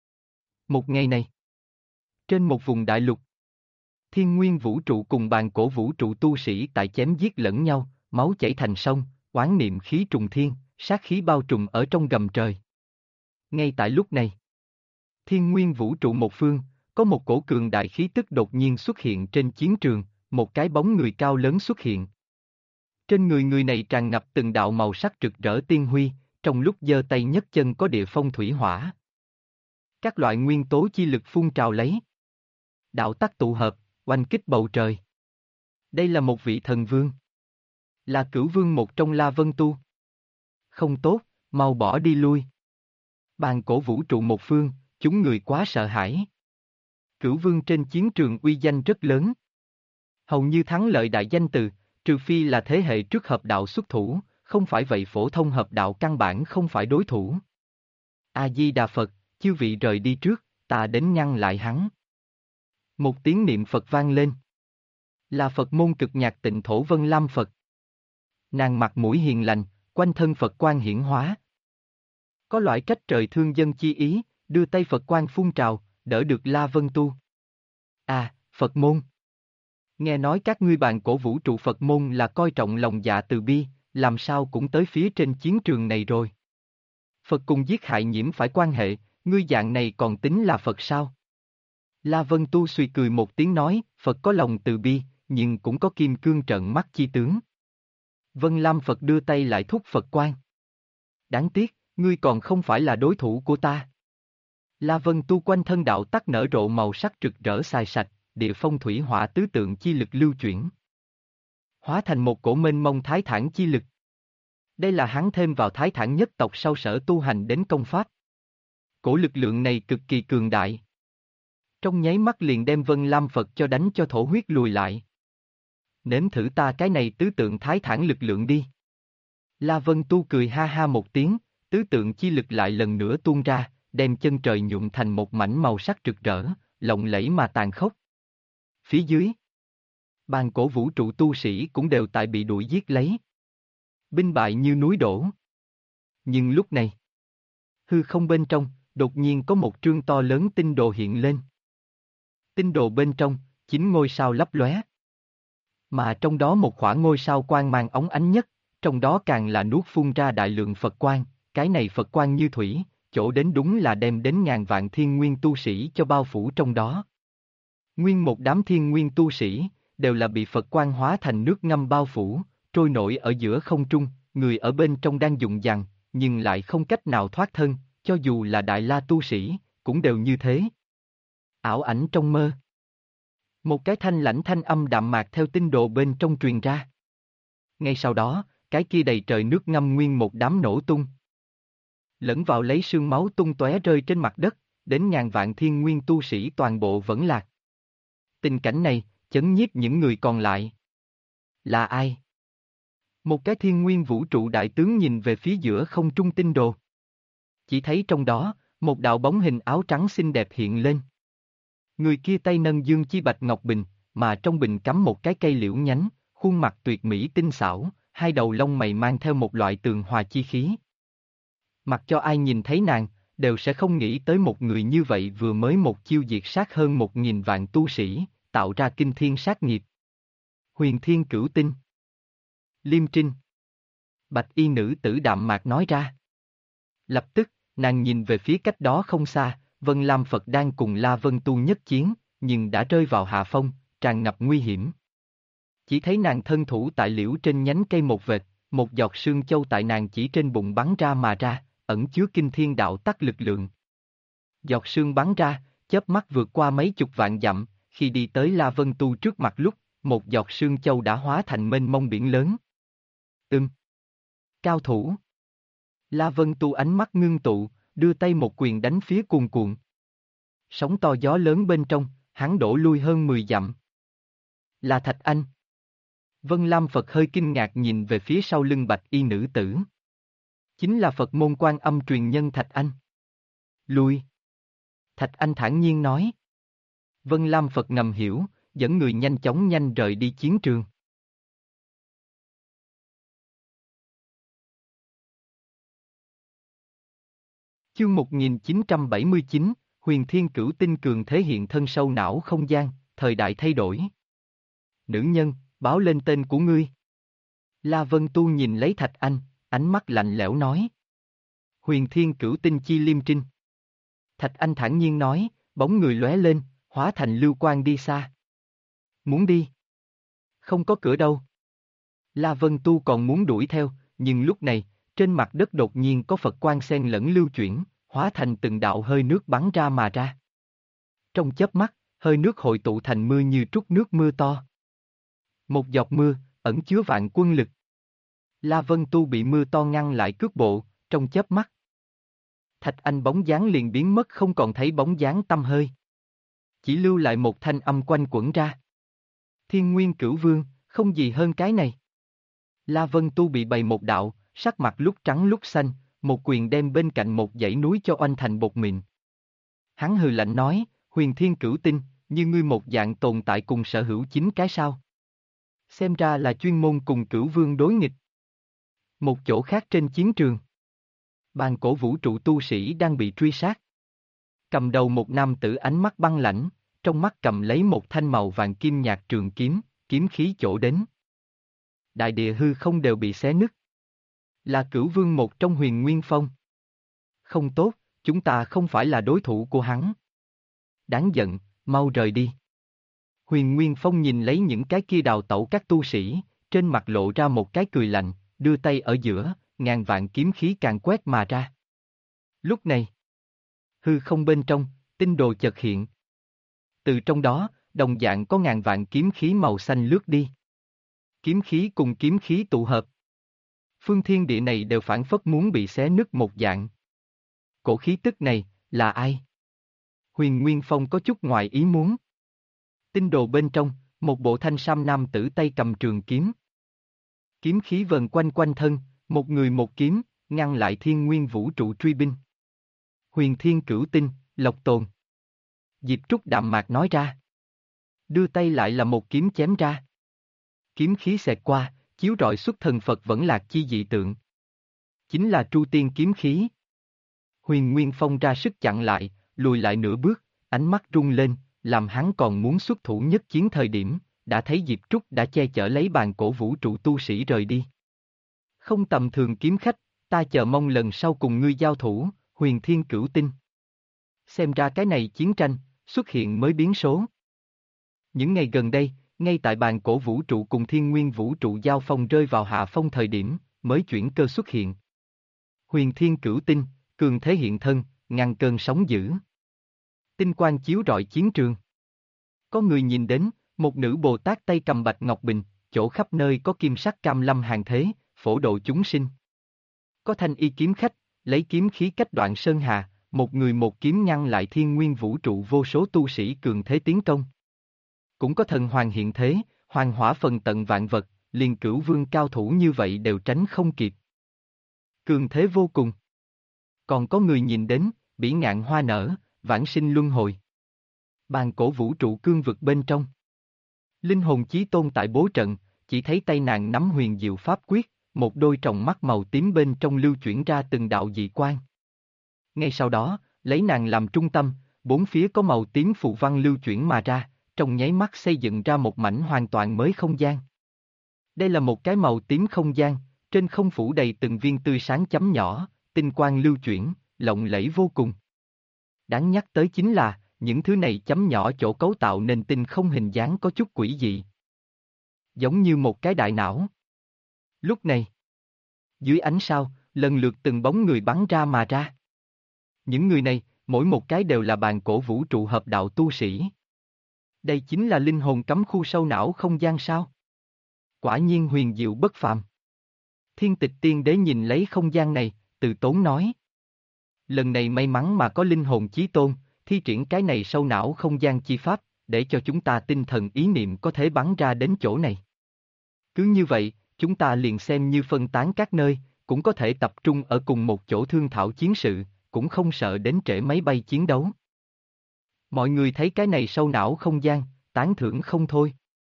Một ngày này, trên một vùng đại lục, thiên nguyên vũ trụ cùng bàn cổ vũ trụ tu sĩ tại chém giết lẫn nhau, máu chảy thành sông, oán niệm khí trùng thiên, sát khí bao trùm ở trong gầm trời. Ngay tại lúc này, thiên nguyên vũ trụ một phương, có một cổ cường đại khí tức đột nhiên xuất hiện trên chiến trường, một cái bóng người cao lớn xuất hiện. Trên người người này tràn ngập từng đạo màu sắc rực rỡ tiên huy, trong lúc giơ tay nhấc chân có địa phong thủy hỏa. Các loại nguyên tố chi lực phun trào lấy. Đạo tắc tụ hợp, oanh kích bầu trời. Đây là một vị thần vương. Là cửu vương một trong La Vân Tu. Không tốt, mau bỏ đi lui. Bàn cổ vũ trụ một phương, chúng người quá sợ hãi. Cửu vương trên chiến trường uy danh rất lớn. Hầu như thắng lợi đại danh từ, trừ phi là thế hệ trước hợp đạo xuất thủ, không phải vậy phổ thông hợp đạo căn bản không phải đối thủ. A-di-đà Phật, chư vị rời đi trước, ta đến ngăn lại hắn. Một tiếng niệm Phật vang lên. Là Phật môn cực nhạc Tịnh Thổ Vân Lam Phật. Nàng mặt mũi hiền lành, quanh thân Phật quang hiển hóa. Có loại trách trời thương dân chi ý, đưa tay Phật quang phun trào, đỡ được La Vân Tu. À, Phật môn. Nghe nói các ngươi bàn cổ vũ trụ Phật môn là coi trọng lòng dạ từ bi, làm sao cũng tới phía trên chiến trường này rồi. Phật cùng giết hại nhiễm phải quan hệ, ngươi dạng này còn tính là Phật sao? La Vân Tu suy cười một tiếng nói, Phật có lòng từ bi, nhưng cũng có kim cương trợn mắt chi tướng. Vân Lam Phật đưa tay lại thúc Phật quang. Đáng tiếc, ngươi còn không phải là đối thủ của ta. La Vân Tu quanh thân đạo tắc nở rộ màu sắc rực rỡ xài sạch, địa phong thủy hỏa tứ tượng chi lực lưu chuyển. Hóa thành một cổ mênh mông thái thản chi lực. Đây là hắn thêm vào thái thản nhất tộc sau sở tu hành đến công pháp. Cổ lực lượng này cực kỳ cường đại. Trong nháy mắt liền đem Vân Lam Phật cho đánh cho thổ huyết lùi lại. Nếm thử ta cái này tứ tượng thái thản lực lượng đi. La Vân Tu cười ha ha một tiếng, tứ tượng chi lực lại lần nữa tuôn ra, đem chân trời nhuộm thành một mảnh màu sắc rực rỡ, lộng lẫy mà tàn khốc. Phía dưới, bàn cổ vũ trụ tu sĩ cũng đều tại bị đuổi giết lấy. Binh bại như núi đổ. Nhưng lúc này, hư không bên trong, đột nhiên có một trương to lớn tinh đồ hiện lên. Tinh đồ bên trong, 9 ngôi sao lấp lóe. Mà trong đó một khoảng ngôi sao quang mang óng ánh nhất, trong đó càng là nuốt phun ra đại lượng Phật quang, cái này Phật quang như thủy, chỗ đến đúng là đem đến ngàn vạn thiên nguyên tu sĩ cho bao phủ trong đó. Nguyên một đám thiên nguyên tu sĩ, đều là bị Phật quang hóa thành nước ngâm bao phủ, trôi nổi ở giữa không trung, người ở bên trong đang dùng dằng, nhưng lại không cách nào thoát thân, cho dù là đại la tu sĩ, cũng đều như thế. Ảo ảnh trong mơ. Một cái thanh lãnh thanh âm đạm mạc theo tinh đồ bên trong truyền ra. Ngay sau đó, cái kia đầy trời nước ngâm nguyên một đám nổ tung. Lẫn vào lấy sương máu tung tóe rơi trên mặt đất, đến ngàn vạn thiên nguyên tu sĩ toàn bộ vẫn lạc. Tình cảnh này, chấn nhiếp những người còn lại. Là ai? Một cái thiên nguyên vũ trụ đại tướng nhìn về phía giữa không trung tinh đồ. Chỉ thấy trong đó, một đạo bóng hình áo trắng xinh đẹp hiện lên. Người kia tay nâng dương chi bạch ngọc bình, mà trong bình cắm một cái cây liễu nhánh, khuôn mặt tuyệt mỹ tinh xảo, hai đầu lông mày mang theo một loại tường hòa chi khí. Mặc cho ai nhìn thấy nàng, đều sẽ không nghĩ tới một người như vậy vừa mới một chiêu diệt sát hơn 1.000 vạn tu sĩ, tạo ra kinh thiên sát nghiệp. Huyền Thiên Cửu Tinh. Liêm Trinh. Bạch y nữ tử đạm mạc nói ra. Lập tức, nàng nhìn về phía cách đó không xa, Vân Lam Phật đang cùng La Vân Tu nhất chiến, nhưng đã rơi vào hạ phong, tràn ngập nguy hiểm. Chỉ thấy nàng thân thủ tại liễu trên nhánh cây một vệt, một giọt sương châu tại nàng chỉ trên bụng bắn ra mà ra, ẩn chứa kinh thiên đạo tắc lực lượng. Giọt sương bắn ra, chớp mắt vượt qua mấy chục vạn dặm, khi đi tới La Vân Tu trước mặt lúc, một giọt sương châu đã hóa thành mênh mông biển lớn. Cao thủ. La Vân Tu ánh mắt ngưng tụ, đưa tay một quyền đánh phía cuồn cuộn. Sóng to gió lớn bên trong, hắn đổ lui hơn 10 dặm. Là Thạch Anh. Vân Lam Phật hơi kinh ngạc nhìn về phía sau lưng bạch y nữ tử. Chính là Phật môn Quan Âm truyền nhân Thạch Anh. Lui. Thạch Anh thản nhiên nói. Vân Lam Phật ngầm hiểu, dẫn người nhanh chóng rời đi chiến trường. Chương 1979, Huyền Thiên Cửu Tinh cường thế hiện thân sâu não không gian, thời đại thay đổi. Nữ nhân, báo lên tên của ngươi. La Vân Tu nhìn lấy Thạch Anh, ánh mắt lạnh lẽo nói. Huyền Thiên Cửu Tinh chi Liêm Trinh. Thạch Anh thản nhiên nói, bóng người lóe lên, hóa thành lưu quang đi xa. Muốn đi? Không có cửa đâu. La Vân Tu còn muốn đuổi theo, nhưng lúc này, trên mặt đất đột nhiên có Phật quang xen lẫn lưu chuyển, hóa thành từng đạo hơi nước bắn ra mà ra. Trong chớp mắt, hơi nước hội tụ thành mưa như trút nước mưa to. Một giọt mưa, ẩn chứa vạn quân lực. La Vân Tu bị mưa to ngăn lại cước bộ, trong chớp mắt. Thạch Anh bóng dáng liền biến mất không còn thấy bóng dáng tăm hơi. Chỉ lưu lại một thanh âm quanh quẩn ra. Thiên Nguyên Cửu Vương, không gì hơn cái này. La Vân Tu bị bày một đạo, sắc mặt lúc trắng lúc xanh, một quyền đem bên cạnh một dãy núi cho oanh thành bột mịn. Hắn hừ lạnh nói, Huyền Thiên Cửu Tinh, như ngươi một dạng tồn tại cùng sở hữu 9 cái sao. Xem ra là chuyên môn cùng Cửu Vương đối nghịch. Một chỗ khác trên chiến trường. Bàn cổ vũ trụ tu sĩ đang bị truy sát. Cầm đầu một nam tử ánh mắt băng lãnh, trong mắt cầm lấy một thanh màu vàng kim nhạt trường kiếm, kiếm khí chỗ đến. Đại địa hư không đều bị xé nứt. Là Cửu Vương một trong Huyền Nguyên Phong. Không tốt, chúng ta không phải là đối thủ của hắn. Đáng giận, mau rời đi. Huyền Nguyên Phong nhìn lấy những cái kia đào tẩu các tu sĩ, trên mặt lộ ra một cái cười lạnh, đưa tay ở giữa, ngàn vạn kiếm khí càng quét mà ra. Lúc này, hư không bên trong, tinh đồ chợt hiện. Từ trong đó, đồng dạng có ngàn vạn kiếm khí màu xanh lướt đi. Kiếm khí cùng kiếm khí tụ hợp. Phương thiên địa này đều phảng phất muốn bị xé nứt một dạng. Cổ khí tức này, Là ai? Huyền Nguyên Phong có chút ngoài ý muốn. Tinh đồ bên trong, một bộ thanh sam nam tử tay cầm trường kiếm. Kiếm khí vần quanh quanh thân, một người một kiếm, ngăn lại thiên nguyên vũ trụ truy binh. Huyền Thiên Cửu Tinh, Lộc Tồn. Diệp Trúc đạm mạc nói ra. Đưa tay lại là một kiếm chém ra. Kiếm khí xẹt qua, chiếu rọi xuất thần Phật vẫn lạc chi dị tượng. Chính là Tru Tiên kiếm khí. Huyền Nguyên Phong ra sức chặn lại, lùi lại nửa bước, ánh mắt rung lên, làm hắn còn muốn xuất thủ nhất chiến thời điểm, đã thấy Diệp Trúc đã che chở lấy bàn cổ vũ trụ tu sĩ rời đi. Không tầm thường kiếm khách, ta chờ mong lần sau cùng ngươi giao thủ, Huyền Thiên Cửu Tinh. Xem ra cái này chiến tranh, xuất hiện mới biến số. Những ngày gần đây, ngay tại bàn cổ vũ trụ cùng thiên nguyên vũ trụ giao phong rơi vào hạ phong thời điểm, mới chuyển cơ xuất hiện. Huyền Thiên Cửu Tinh, cường thế hiện thân, ngăn cơn sóng dữ. Tinh quang chiếu rọi chiến trường. Có người nhìn đến, một nữ Bồ Tát tay cầm bạch ngọc bình, chỗ khắp nơi có kim sắc cam lâm hàng thế, phổ độ chúng sinh. Có thanh y kiếm khách, lấy kiếm khí cách đoạn sơn hà, một người một kiếm ngăn lại thiên nguyên vũ trụ vô số tu sĩ cường thế tiến công. Cũng có thần hoàng hiện thế, hoàng hỏa phần tận vạn vật, liền cửu vương cao thủ như vậy đều tránh không kịp. Cường thế vô cùng. Còn có người nhìn đến, bỉ ngạn hoa nở, vãng sinh luân hồi. Bàn cổ vũ trụ cương vực bên trong. Linh hồn chí tôn tại bố trận, chỉ thấy tay nàng nắm huyền diệu pháp quyết, một đôi tròng mắt màu tím bên trong lưu chuyển ra từng đạo dị quang. Ngay sau đó, lấy nàng làm trung tâm, bốn phía có màu tím phù văn lưu chuyển mà ra, trong nháy mắt xây dựng ra một mảnh hoàn toàn mới không gian. Đây là một cái màu tím không gian, trên không phủ đầy từng viên tươi sáng chấm nhỏ, tinh quang lưu chuyển, lộng lẫy vô cùng. Đáng nhắc tới chính là, những thứ này chấm nhỏ chỗ cấu tạo nên tinh không hình dáng có chút quỷ dị. Giống như một cái đại não. Lúc này, dưới ánh sao, lần lượt từng bóng người bắn ra mà ra. Những người này, mỗi một cái đều là bàn cổ vũ trụ hợp đạo tu sĩ. Đây chính là linh hồn cấm khu sâu não không gian sao? Quả nhiên huyền diệu bất phàm. Thiên Tịch Tiên Đế nhìn lấy không gian này, từ tốn nói. Lần này may mắn mà có linh hồn chí tôn, thi triển cái này sâu não không gian chi pháp, để cho chúng ta tinh thần ý niệm có thể bắn ra đến chỗ này. Cứ như vậy, chúng ta liền xem như phân tán các nơi, cũng có thể tập trung ở cùng một chỗ thương thảo chiến sự, cũng không sợ đến trễ máy bay chiến đấu. Mọi người thấy cái này sâu não không gian, tán thưởng không thôi.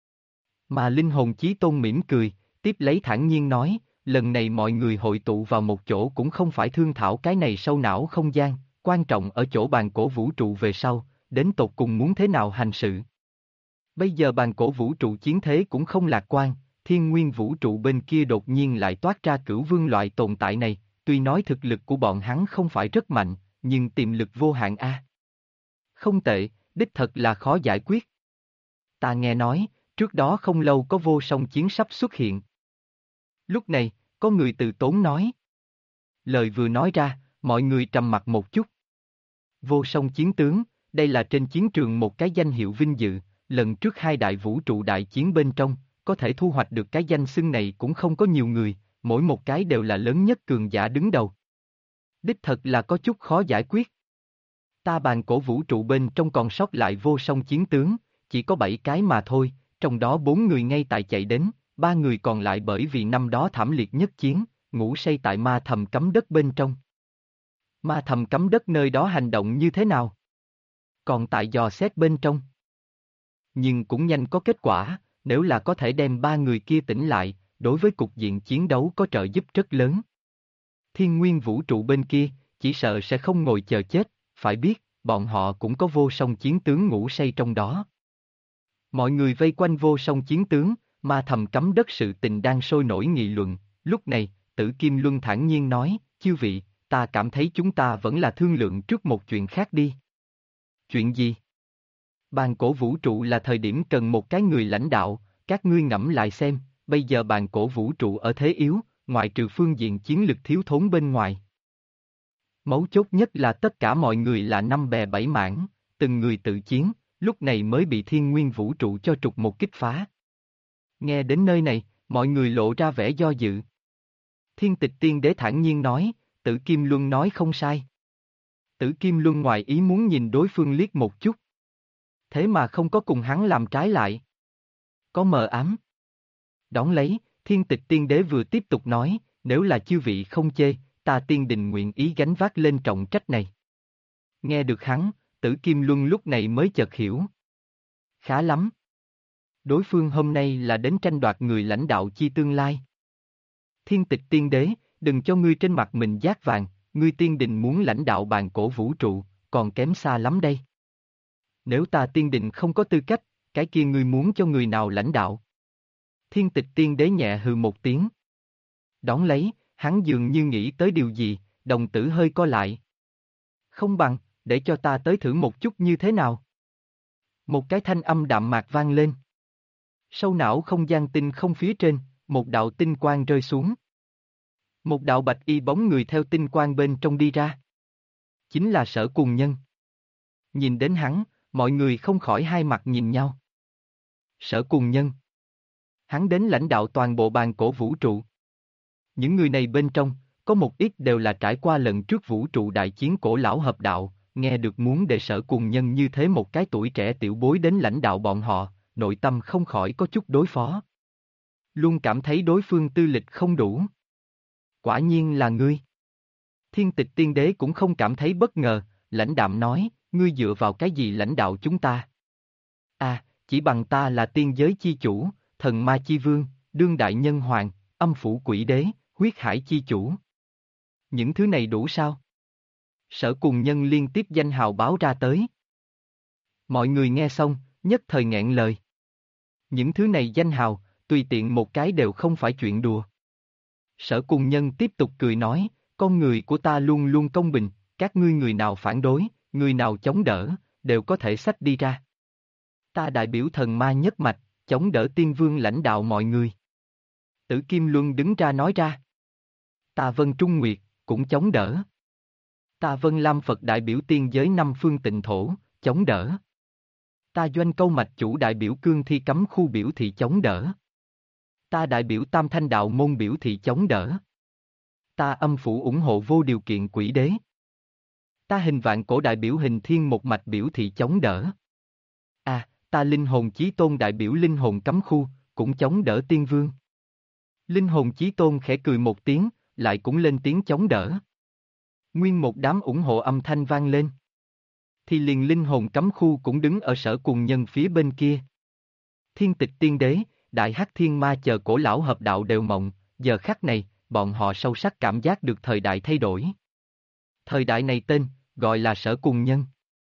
Mà linh hồn chí tôn mỉm cười, tiếp lấy thản nhiên nói, lần này mọi người hội tụ vào một chỗ cũng không phải thương thảo cái này sâu não không gian, quan trọng ở chỗ bàn cổ vũ trụ về sau, đến tột cùng muốn thế nào hành sự. Bây giờ bàn cổ vũ trụ chiến thế cũng không lạc quan, thiên nguyên vũ trụ bên kia đột nhiên lại toát ra cửu vương loại tồn tại này, tuy nói thực lực của bọn hắn không phải rất mạnh, nhưng tiềm lực vô hạn a. Không tệ, đích thật là khó giải quyết. Ta nghe nói, trước đó không lâu có vô song chiến sắp xuất hiện. Lúc này, có người từ tốn nói. Lời vừa nói ra, mọi người trầm mặc một chút. Vô song chiến tướng, đây là trên chiến trường một cái danh hiệu vinh dự, lần trước hai đại vũ trụ đại chiến bên trong, có thể thu hoạch được cái danh xưng này cũng không có nhiều người, mỗi một cái đều là lớn nhất cường giả đứng đầu. Đích thật là có chút khó giải quyết. Ta bàn cổ vũ trụ bên trong còn sót lại vô song chiến tướng, chỉ có 7 cái mà thôi, trong đó 4 người ngay tại chạy đến, 3 người còn lại bởi vì năm đó thảm liệt nhất chiến, ngủ say tại ma thầm cấm đất bên trong. Ma thầm cấm đất nơi đó hành động như thế nào? Còn tại dò xét bên trong. Nhưng cũng nhanh có kết quả, nếu là có thể đem 3 người kia tỉnh lại, đối với cục diện chiến đấu có trợ giúp rất lớn. Thiên nguyên vũ trụ bên kia, chỉ sợ sẽ không ngồi chờ chết, phải biết, bọn họ cũng có vô song chiến tướng ngủ say trong đó. Mọi người vây quanh vô song chiến tướng, ma thầm cấm đất sự tình đang sôi nổi nghị luận, lúc này, Tử Kim Luân thản nhiên nói, chư vị, ta cảm thấy chúng ta vẫn là thương lượng trước một chuyện khác đi. Chuyện gì? Bàn cổ vũ trụ là thời điểm cần một cái người lãnh đạo, các ngươi ngẫm lại xem, bây giờ bàn cổ vũ trụ ở thế yếu, ngoại trừ phương diện chiến lực thiếu thốn bên ngoài. Mấu chốt nhất là tất cả mọi người là năm bè bảy mảng, từng người tự chiến, lúc này mới bị thiên nguyên vũ trụ cho trục một kích phá. Nghe đến nơi này, mọi người lộ ra vẻ do dự. Thiên Tịch Tiên Đế thản nhiên nói, Tử Kim Luân nói không sai. Tử Kim Luân ngoài ý muốn nhìn đối phương liếc một chút. Thế mà không có cùng hắn làm trái lại. Có mờ ám. Đón lấy, Thiên Tịch Tiên Đế vừa tiếp tục nói, nếu là chư vị không chê, ta Tiên Đình nguyện ý gánh vác lên trọng trách này. Nghe được hắn, Tử Kim Luân lúc này mới chợt hiểu. Khá lắm. Đối phương hôm nay là đến tranh đoạt người lãnh đạo chi tương lai. Thiên Tịch Tiên Đế, đừng cho ngươi trên mặt mình dát vàng, ngươi Tiên Đình muốn lãnh đạo bàn cổ vũ trụ, còn kém xa lắm đây. Nếu ta Tiên Đình không có tư cách, cái kia ngươi muốn cho người nào lãnh đạo? Thiên Tịch Tiên Đế nhẹ hừ một tiếng. Đón lấy, hắn dường như nghĩ tới điều gì, đồng tử hơi co lại. Không bằng, để cho ta tới thử một chút như thế nào. Một cái thanh âm đạm mạc vang lên. Sâu não không gian tinh không phía trên, một đạo tinh quang rơi xuống. Một đạo bạch y bóng người theo tinh quang bên trong đi ra. Chính là Sở Cuồng Nhân. Nhìn đến hắn, mọi người không khỏi hai mặt nhìn nhau. Sở Cuồng Nhân. Hắn đến lãnh đạo toàn bộ bàn cổ vũ trụ. Những người này bên trong, có một ít đều là trải qua lần trước vũ trụ đại chiến cổ lão hợp đạo, nghe được muốn để Sở Cuồng Nhân như thế một cái tuổi trẻ tiểu bối đến lãnh đạo bọn họ, nội tâm không khỏi có chút đối phó. Luôn cảm thấy đối phương tư lịch không đủ. Quả nhiên là ngươi. Thiên Tịch Tiên Đế cũng không cảm thấy bất ngờ, lãnh đạm nói, ngươi dựa vào cái gì lãnh đạo chúng ta? À, chỉ bằng ta là tiên giới chi chủ, thần ma chi vương, đương đại nhân hoàng, âm phủ quỷ đế, huyết hải chi chủ. Những thứ này đủ sao? Sở Cuồng Nhân liên tiếp danh hào báo ra tới. Mọi người nghe xong, nhất thời nghẹn lời. Những thứ này danh hào, tùy tiện một cái đều không phải chuyện đùa. Sở Cuồng Nhân tiếp tục cười nói, con người của ta luôn luôn công bình, các ngươi người nào phản đối, người nào chống đỡ, đều có thể xách đi ra. Ta đại biểu thần ma nhất mạch, chống đỡ tiên vương lãnh đạo mọi người. Tử Kim Luân đứng ra nói ra. Ta Vân Trung Nguyệt, cũng chống đỡ. Ta Vân Lam Phật đại biểu tiên giới năm phương tịnh thổ, chống đỡ. Ta Doanh Câu Mạch chủ đại biểu Cương Thi cấm khu biểu thị chống đỡ. Ta đại biểu Tam Thanh đạo môn biểu thị chống đỡ. Ta Âm phủ ủng hộ vô điều kiện quỷ đế. Ta Hình Vạn Cổ đại biểu Hình Thiên một mạch biểu thị chống đỡ. À, ta Linh Hồn Chí Tôn đại biểu Linh Hồn cấm khu, cũng chống đỡ tiên vương. Linh Hồn Chí Tôn khẽ cười một tiếng, lại cũng lên tiếng chống đỡ. Nguyên một đám ủng hộ âm thanh vang lên. Thì liền Linh Hồn cấm khu cũng đứng ở Sở Cuồng Nhân phía bên kia. Thiên Tịch Tiên Đế, Đại Hắc Thiên Ma chờ cổ lão hợp đạo đều mộng, giờ khắc này, bọn họ sâu sắc cảm giác được thời đại thay đổi. Thời đại này tên, gọi là Sở Cuồng Nhân.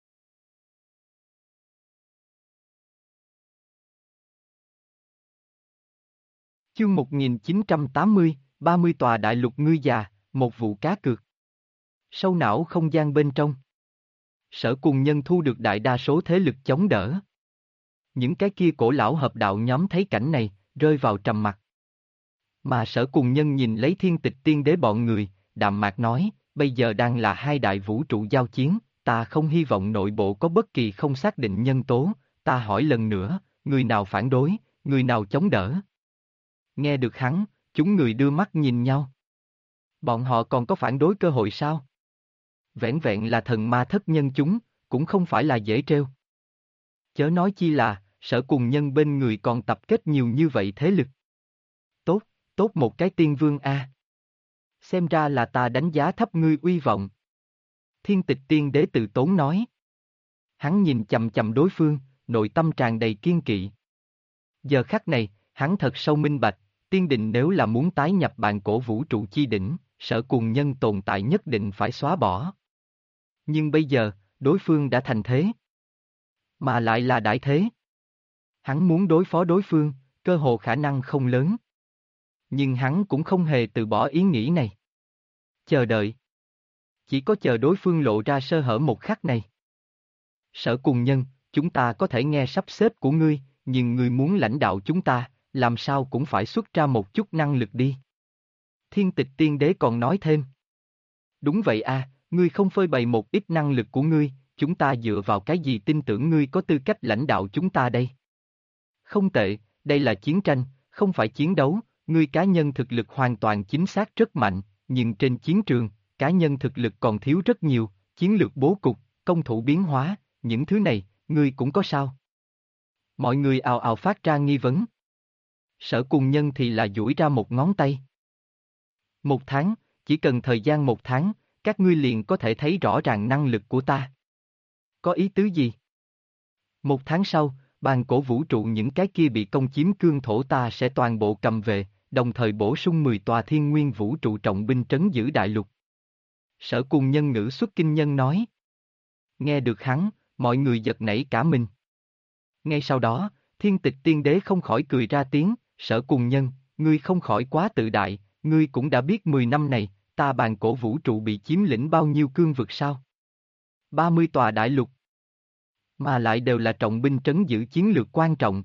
Chương 1980, 30 tòa đại lục ngươi già, một vụ cá cược. Sâu não không gian bên trong. Sở Cuồng Nhân thu được đại đa số thế lực chống đỡ. Những cái kia cổ lão hợp đạo nhóm thấy cảnh này, rơi vào trầm mặc. Mà Sở Cuồng Nhân nhìn lấy Thiên Tịch Tiên Đế bọn người, đạm mạc nói, bây giờ đang là hai đại vũ trụ giao chiến, ta không hy vọng nội bộ có bất kỳ không xác định nhân tố, ta hỏi lần nữa, người nào phản đối, người nào chống đỡ. Nghe được hắn, chúng người đưa mắt nhìn nhau. Bọn họ còn có phản đối cơ hội sao? Vẻn vẹn là thần ma thất nhân chúng, cũng không phải là dễ trêu. Chớ nói chi là, Sở Cuồng Nhân bên người còn tập kết nhiều như vậy thế lực. Tốt, tốt một cái tiên vương a. Xem ra là ta đánh giá thấp ngươi uy vọng. Thiên Tịch Tiên Đế từ tốn nói. Hắn nhìn chầm chầm đối phương, nội tâm tràn đầy kiên kỵ. Giờ khắc này, hắn thật sâu minh bạch, Tiên Đình nếu là muốn tái nhập bàn cổ vũ trụ chi đỉnh, Sở Cuồng Nhân tồn tại nhất định phải xóa bỏ. Nhưng bây giờ, đối phương đã thành thế. Mà lại là đại thế. Hắn muốn đối phó đối phương, cơ hồ khả năng không lớn. Nhưng hắn cũng không hề từ bỏ ý nghĩ này. Chờ đợi. Chỉ có chờ đối phương lộ ra sơ hở một khắc này. Sở Cuồng Nhân, chúng ta có thể nghe sắp xếp của ngươi, nhưng ngươi muốn lãnh đạo chúng ta, làm sao cũng phải xuất ra một chút năng lực đi. Thiên Tịch Tiên Đế còn nói thêm. Đúng vậy a, ngươi không phơi bày một ít năng lực của ngươi, chúng ta dựa vào cái gì tin tưởng ngươi có tư cách lãnh đạo chúng ta đây? Không tệ, đây là chiến tranh, không phải chiến đấu, ngươi cá nhân thực lực hoàn toàn chính xác rất mạnh, nhưng trên chiến trường, cá nhân thực lực còn thiếu rất nhiều, Chiến lược bố cục, công thủ biến hóa, những thứ này, ngươi cũng có sao? Mọi người ào ào phát ra nghi vấn. Sở Cùng Nhân thì là duỗi ra một ngón tay. 1 tháng, chỉ cần thời gian 1 tháng, các ngươi liền có thể thấy rõ ràng năng lực của ta. Có ý tứ gì? 1 tháng sau, bàn cổ vũ trụ những cái kia bị công chiếm cương thổ ta sẽ toàn bộ cầm về, đồng thời bổ sung 10 tòa thiên nguyên vũ trụ trọng binh trấn giữ đại lục. Sở Cùng Nhân ngữ xuất kinh nhân nói. Nghe được hắn, mọi người giật nảy cả mình. Ngay sau đó, Thiên Tịch Tiên Đế không khỏi cười ra tiếng, Sở Cùng Nhân, ngươi không khỏi quá tự đại, ngươi cũng đã biết 10 năm này, ta bàn cổ vũ trụ bị chiếm lĩnh bao nhiêu cương vực sao? 30 tòa đại lục. Mà lại đều là trọng binh trấn giữ chiến lược quan trọng.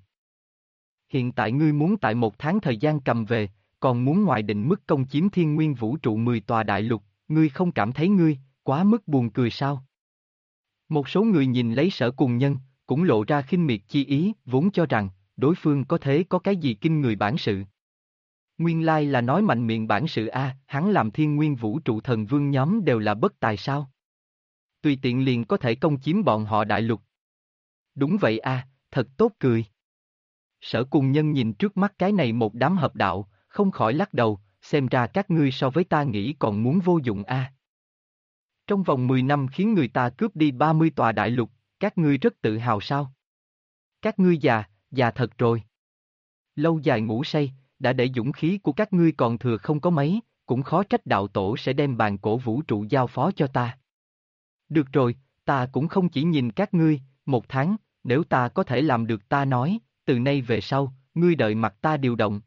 Hiện tại ngươi muốn tại 1 tháng thời gian cầm về, còn muốn ngoài định mức công chiếm thiên nguyên vũ trụ 10 tòa đại lục, ngươi không cảm thấy ngươi, quá mức buồn cười sao? Một số người nhìn lấy Sở Cùng Nhân, cũng lộ ra khinh miệt chi ý, vốn cho rằng, đối phương có thể có cái gì kinh người bản sự. Nguyên lai là nói mạnh miệng bản sự a, hắn làm thiên nguyên vũ trụ thần vương nhóm đều là bất tài sao? Tùy tiện liền có thể công chiếm bọn họ đại lục. Đúng vậy a, thật tốt cười. Sở Cùng Nhân nhìn trước mắt cái này một đám hợp đạo, không khỏi lắc đầu, xem ra các ngươi so với ta nghĩ còn muốn vô dụng a. Trong vòng 10 năm khiến người ta cướp đi 30 tòa đại lục, các ngươi rất tự hào sao? Các ngươi già thật rồi. Lâu dài ngủ say, đã để dũng khí của các ngươi còn thừa không có mấy, cũng khó trách đạo tổ sẽ đem bàn cổ vũ trụ giao phó cho ta. Được rồi, ta cũng không chỉ nhìn các ngươi, 1 tháng, nếu ta có thể làm được ta nói, từ nay về sau, ngươi đợi mặt ta điều động.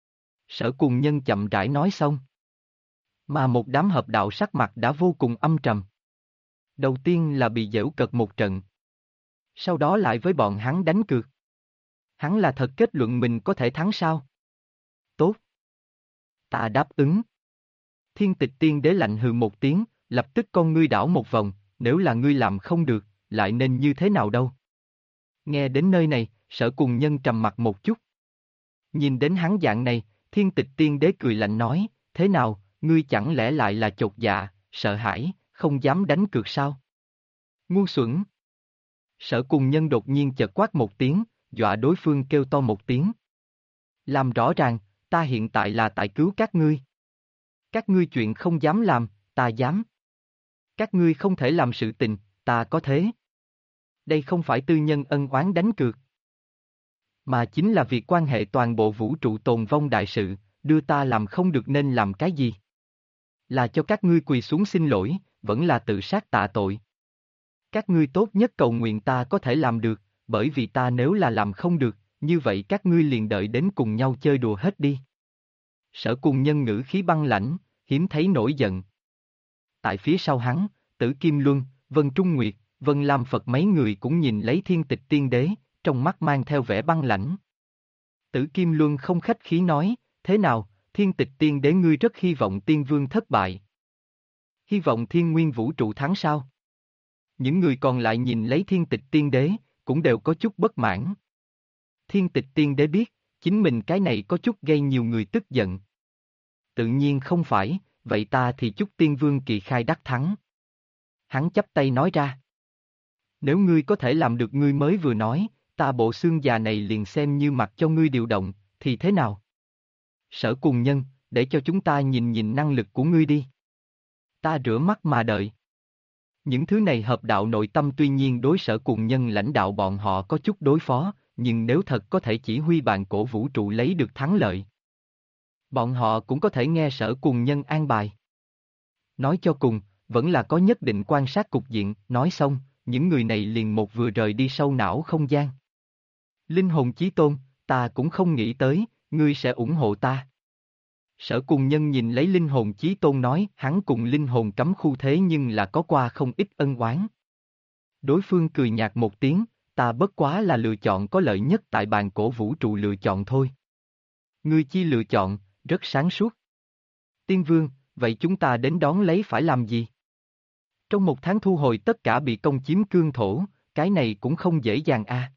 Sở Cùng Nhân chậm rãi nói xong. Mà một đám hợp đạo sắc mặt đã vô cùng âm trầm. Đầu tiên là bị giễu cợt một trận. Sau đó lại với bọn hắn đánh cược. Hắn là thật kết luận mình có thể thắng sao? Tốt. Ta đáp ứng. Thiên Tịch Tiên Đế lạnh hừ một tiếng, lập tức con ngươi đảo một vòng, nếu là ngươi làm không được, lại nên như thế nào đâu? Nghe đến nơi này, Sở Cùng Nhân trầm mặt một chút. Nhìn đến hắn dạng này, Thiên Tịch Tiên Đế cười lạnh nói, thế nào, ngươi chẳng lẽ lại là chột dạ, sợ hãi, không dám đánh cược sao? Ngu xuẩn. Sở Cùng Nhân đột nhiên chợt quát một tiếng, dọa đối phương kêu to một tiếng. Làm rõ ràng, ta hiện tại là tại cứu các ngươi. Các ngươi chuyện không dám làm, ta dám. Các ngươi không thể làm sự tình, ta có thế. Đây không phải tư nhân ân oán đánh cược, mà chính là việc quan hệ toàn bộ vũ trụ tồn vong đại sự, đưa ta làm không được nên làm cái gì? Là cho các ngươi quỳ xuống xin lỗi, vẫn là tự sát tạ tội. Các ngươi tốt nhất cầu nguyện ta có thể làm được, bởi vì ta nếu là làm không được, như vậy các ngươi liền đợi đến cùng nhau chơi đùa hết đi. Sở Cùng Nhân ngữ khí băng lãnh, hiếm thấy nổi giận. Tại phía sau hắn, Tử Kim Luân, Vân Trung Nguyệt, Vân Lam Phật mấy người cũng nhìn lấy Thiên Tịch Tiên Đế, trong mắt mang theo vẻ băng lãnh. Tử Kim Luân không khách khí nói, thế nào, Thiên Tịch Tiên Đế ngươi rất hy vọng Tiên Vương thất bại. Hy vọng Thiên Nguyên Vũ Trụ thắng sao? Những người còn lại nhìn lấy Thiên Tịch Tiên Đế, cũng đều có chút bất mãn. Thiên Tịch Tiên Đế biết, chính mình cái này có chút gây nhiều người tức giận. Tự nhiên không phải, vậy ta thì chúc Tiên Vương kỳ khai đắc thắng. Hắn chắp tay nói ra. Nếu ngươi có thể làm được ngươi mới vừa nói, ta bộ xương già này liền xem như mặc cho ngươi điều động, thì thế nào? Sở Cùng Nhân, để cho chúng ta nhìn nhìn năng lực của ngươi đi. Ta rửa mắt mà đợi. Những thứ này hợp đạo nội tâm tuy nhiên đối Sở Cùng Nhân lãnh đạo bọn họ có chút đối phó, nhưng nếu thật có thể chỉ huy bàn cổ vũ trụ lấy được thắng lợi, bọn họ cũng có thể nghe Sở Cùng Nhân an bài. Nói cho cùng, vẫn là có nhất định quan sát cục diện, nói xong, những người này liền một vừa rời đi sâu não không gian. Linh hồn chí tôn, ta cũng không nghĩ tới, ngươi sẽ ủng hộ ta. Sở Cùng Nhân nhìn lấy linh hồn chí tôn nói, hắn cùng linh hồn cấm khu thế nhưng là có qua không ít ân oán. Đối phương cười nhạt một tiếng, ta bất quá là lựa chọn có lợi nhất tại bàn cổ vũ trụ lựa chọn thôi. Ngươi chi lựa chọn, rất sáng suốt. Tiên Vương, vậy chúng ta đến đón lấy phải làm gì? Trong 1 tháng thu hồi tất cả bị công chiếm cương thổ, cái này cũng không dễ dàng a.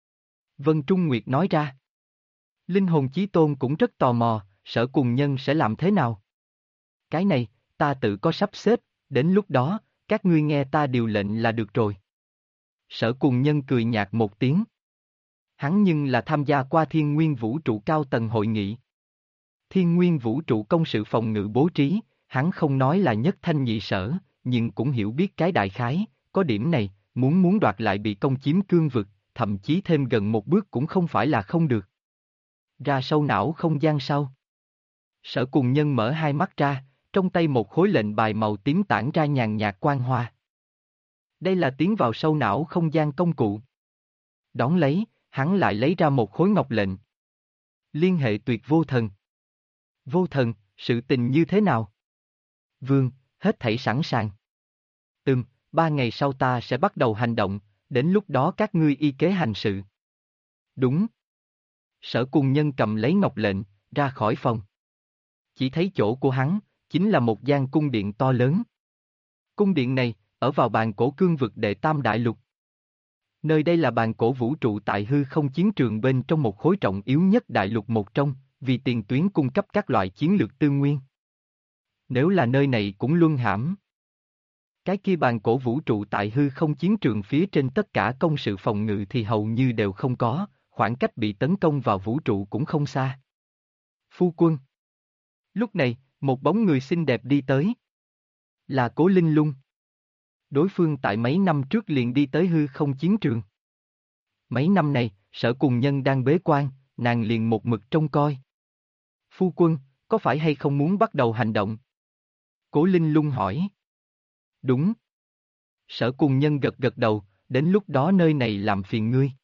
Vân Trung Nguyệt nói ra. Linh hồn chí tôn cũng rất tò mò, Sở Cùng Nhân sẽ làm thế nào? Cái này, ta tự có sắp xếp, đến lúc đó, các ngươi nghe ta điều lệnh là được rồi. Sở Cùng Nhân cười nhạt một tiếng. Hắn nhưng là tham gia qua Thiên Nguyên Vũ trụ cao tầng hội nghị. Thiên Nguyên Vũ trụ công sự phòng ngự bố trí, hắn không nói là nhất thanh nhị sở, nhưng cũng hiểu biết cái đại khái, có điểm này, muốn đoạt lại bị công chiếm cương vực, thậm chí thêm gần một bước cũng không phải là không được. Ra sâu não không gian sau. Sở Cùng Nhân mở hai mắt ra, trong tay một khối lệnh bài màu tím tản ra nhàn nhạt quang hoa. Đây là tiến vào sâu não không gian công cụ. Đón lấy, hắn lại lấy ra một khối ngọc lệnh. Liên hệ tuyệt vô thần. Vô thần, sự tình như thế nào? Vương, hết thảy sẵn sàng. 3 ngày sau ta sẽ bắt đầu hành động, đến lúc đó các ngươi y kế hành sự. Đúng. Sở Cùng Nhân cầm lấy ngọc lệnh, ra khỏi phòng. Chỉ thấy chỗ của hắn, chính là một gian cung điện to lớn. Cung điện này, ở vào bàn cổ cương vực đệ tam đại lục. Nơi đây là bàn cổ vũ trụ tại hư không chiến trường bên trong một khối trọng yếu nhất đại lục một trong, vì tiền tuyến cung cấp các loại chiến lược tư nguyên. Nếu là nơi này cũng luân hãm. Cái kia bàn cổ vũ trụ tại hư không chiến trường phía trên tất cả công sự phòng ngự thì hầu như đều không có, khoảng cách bị tấn công vào vũ trụ cũng không xa. Phu quân. Lúc này, một bóng người xinh đẹp đi tới. Là Cố Linh Lung. Đối phương tại mấy năm trước liền đi tới hư không chiến trường. Mấy năm này, Sở Cùng Nhân đang bế quan, nàng liền một mực trông coi. Phu quân, có phải hay không muốn bắt đầu hành động? Cố Linh Lung hỏi. Đúng. Sở Cùng Nhân gật gật đầu, đến lúc đó nơi này làm phiền ngươi.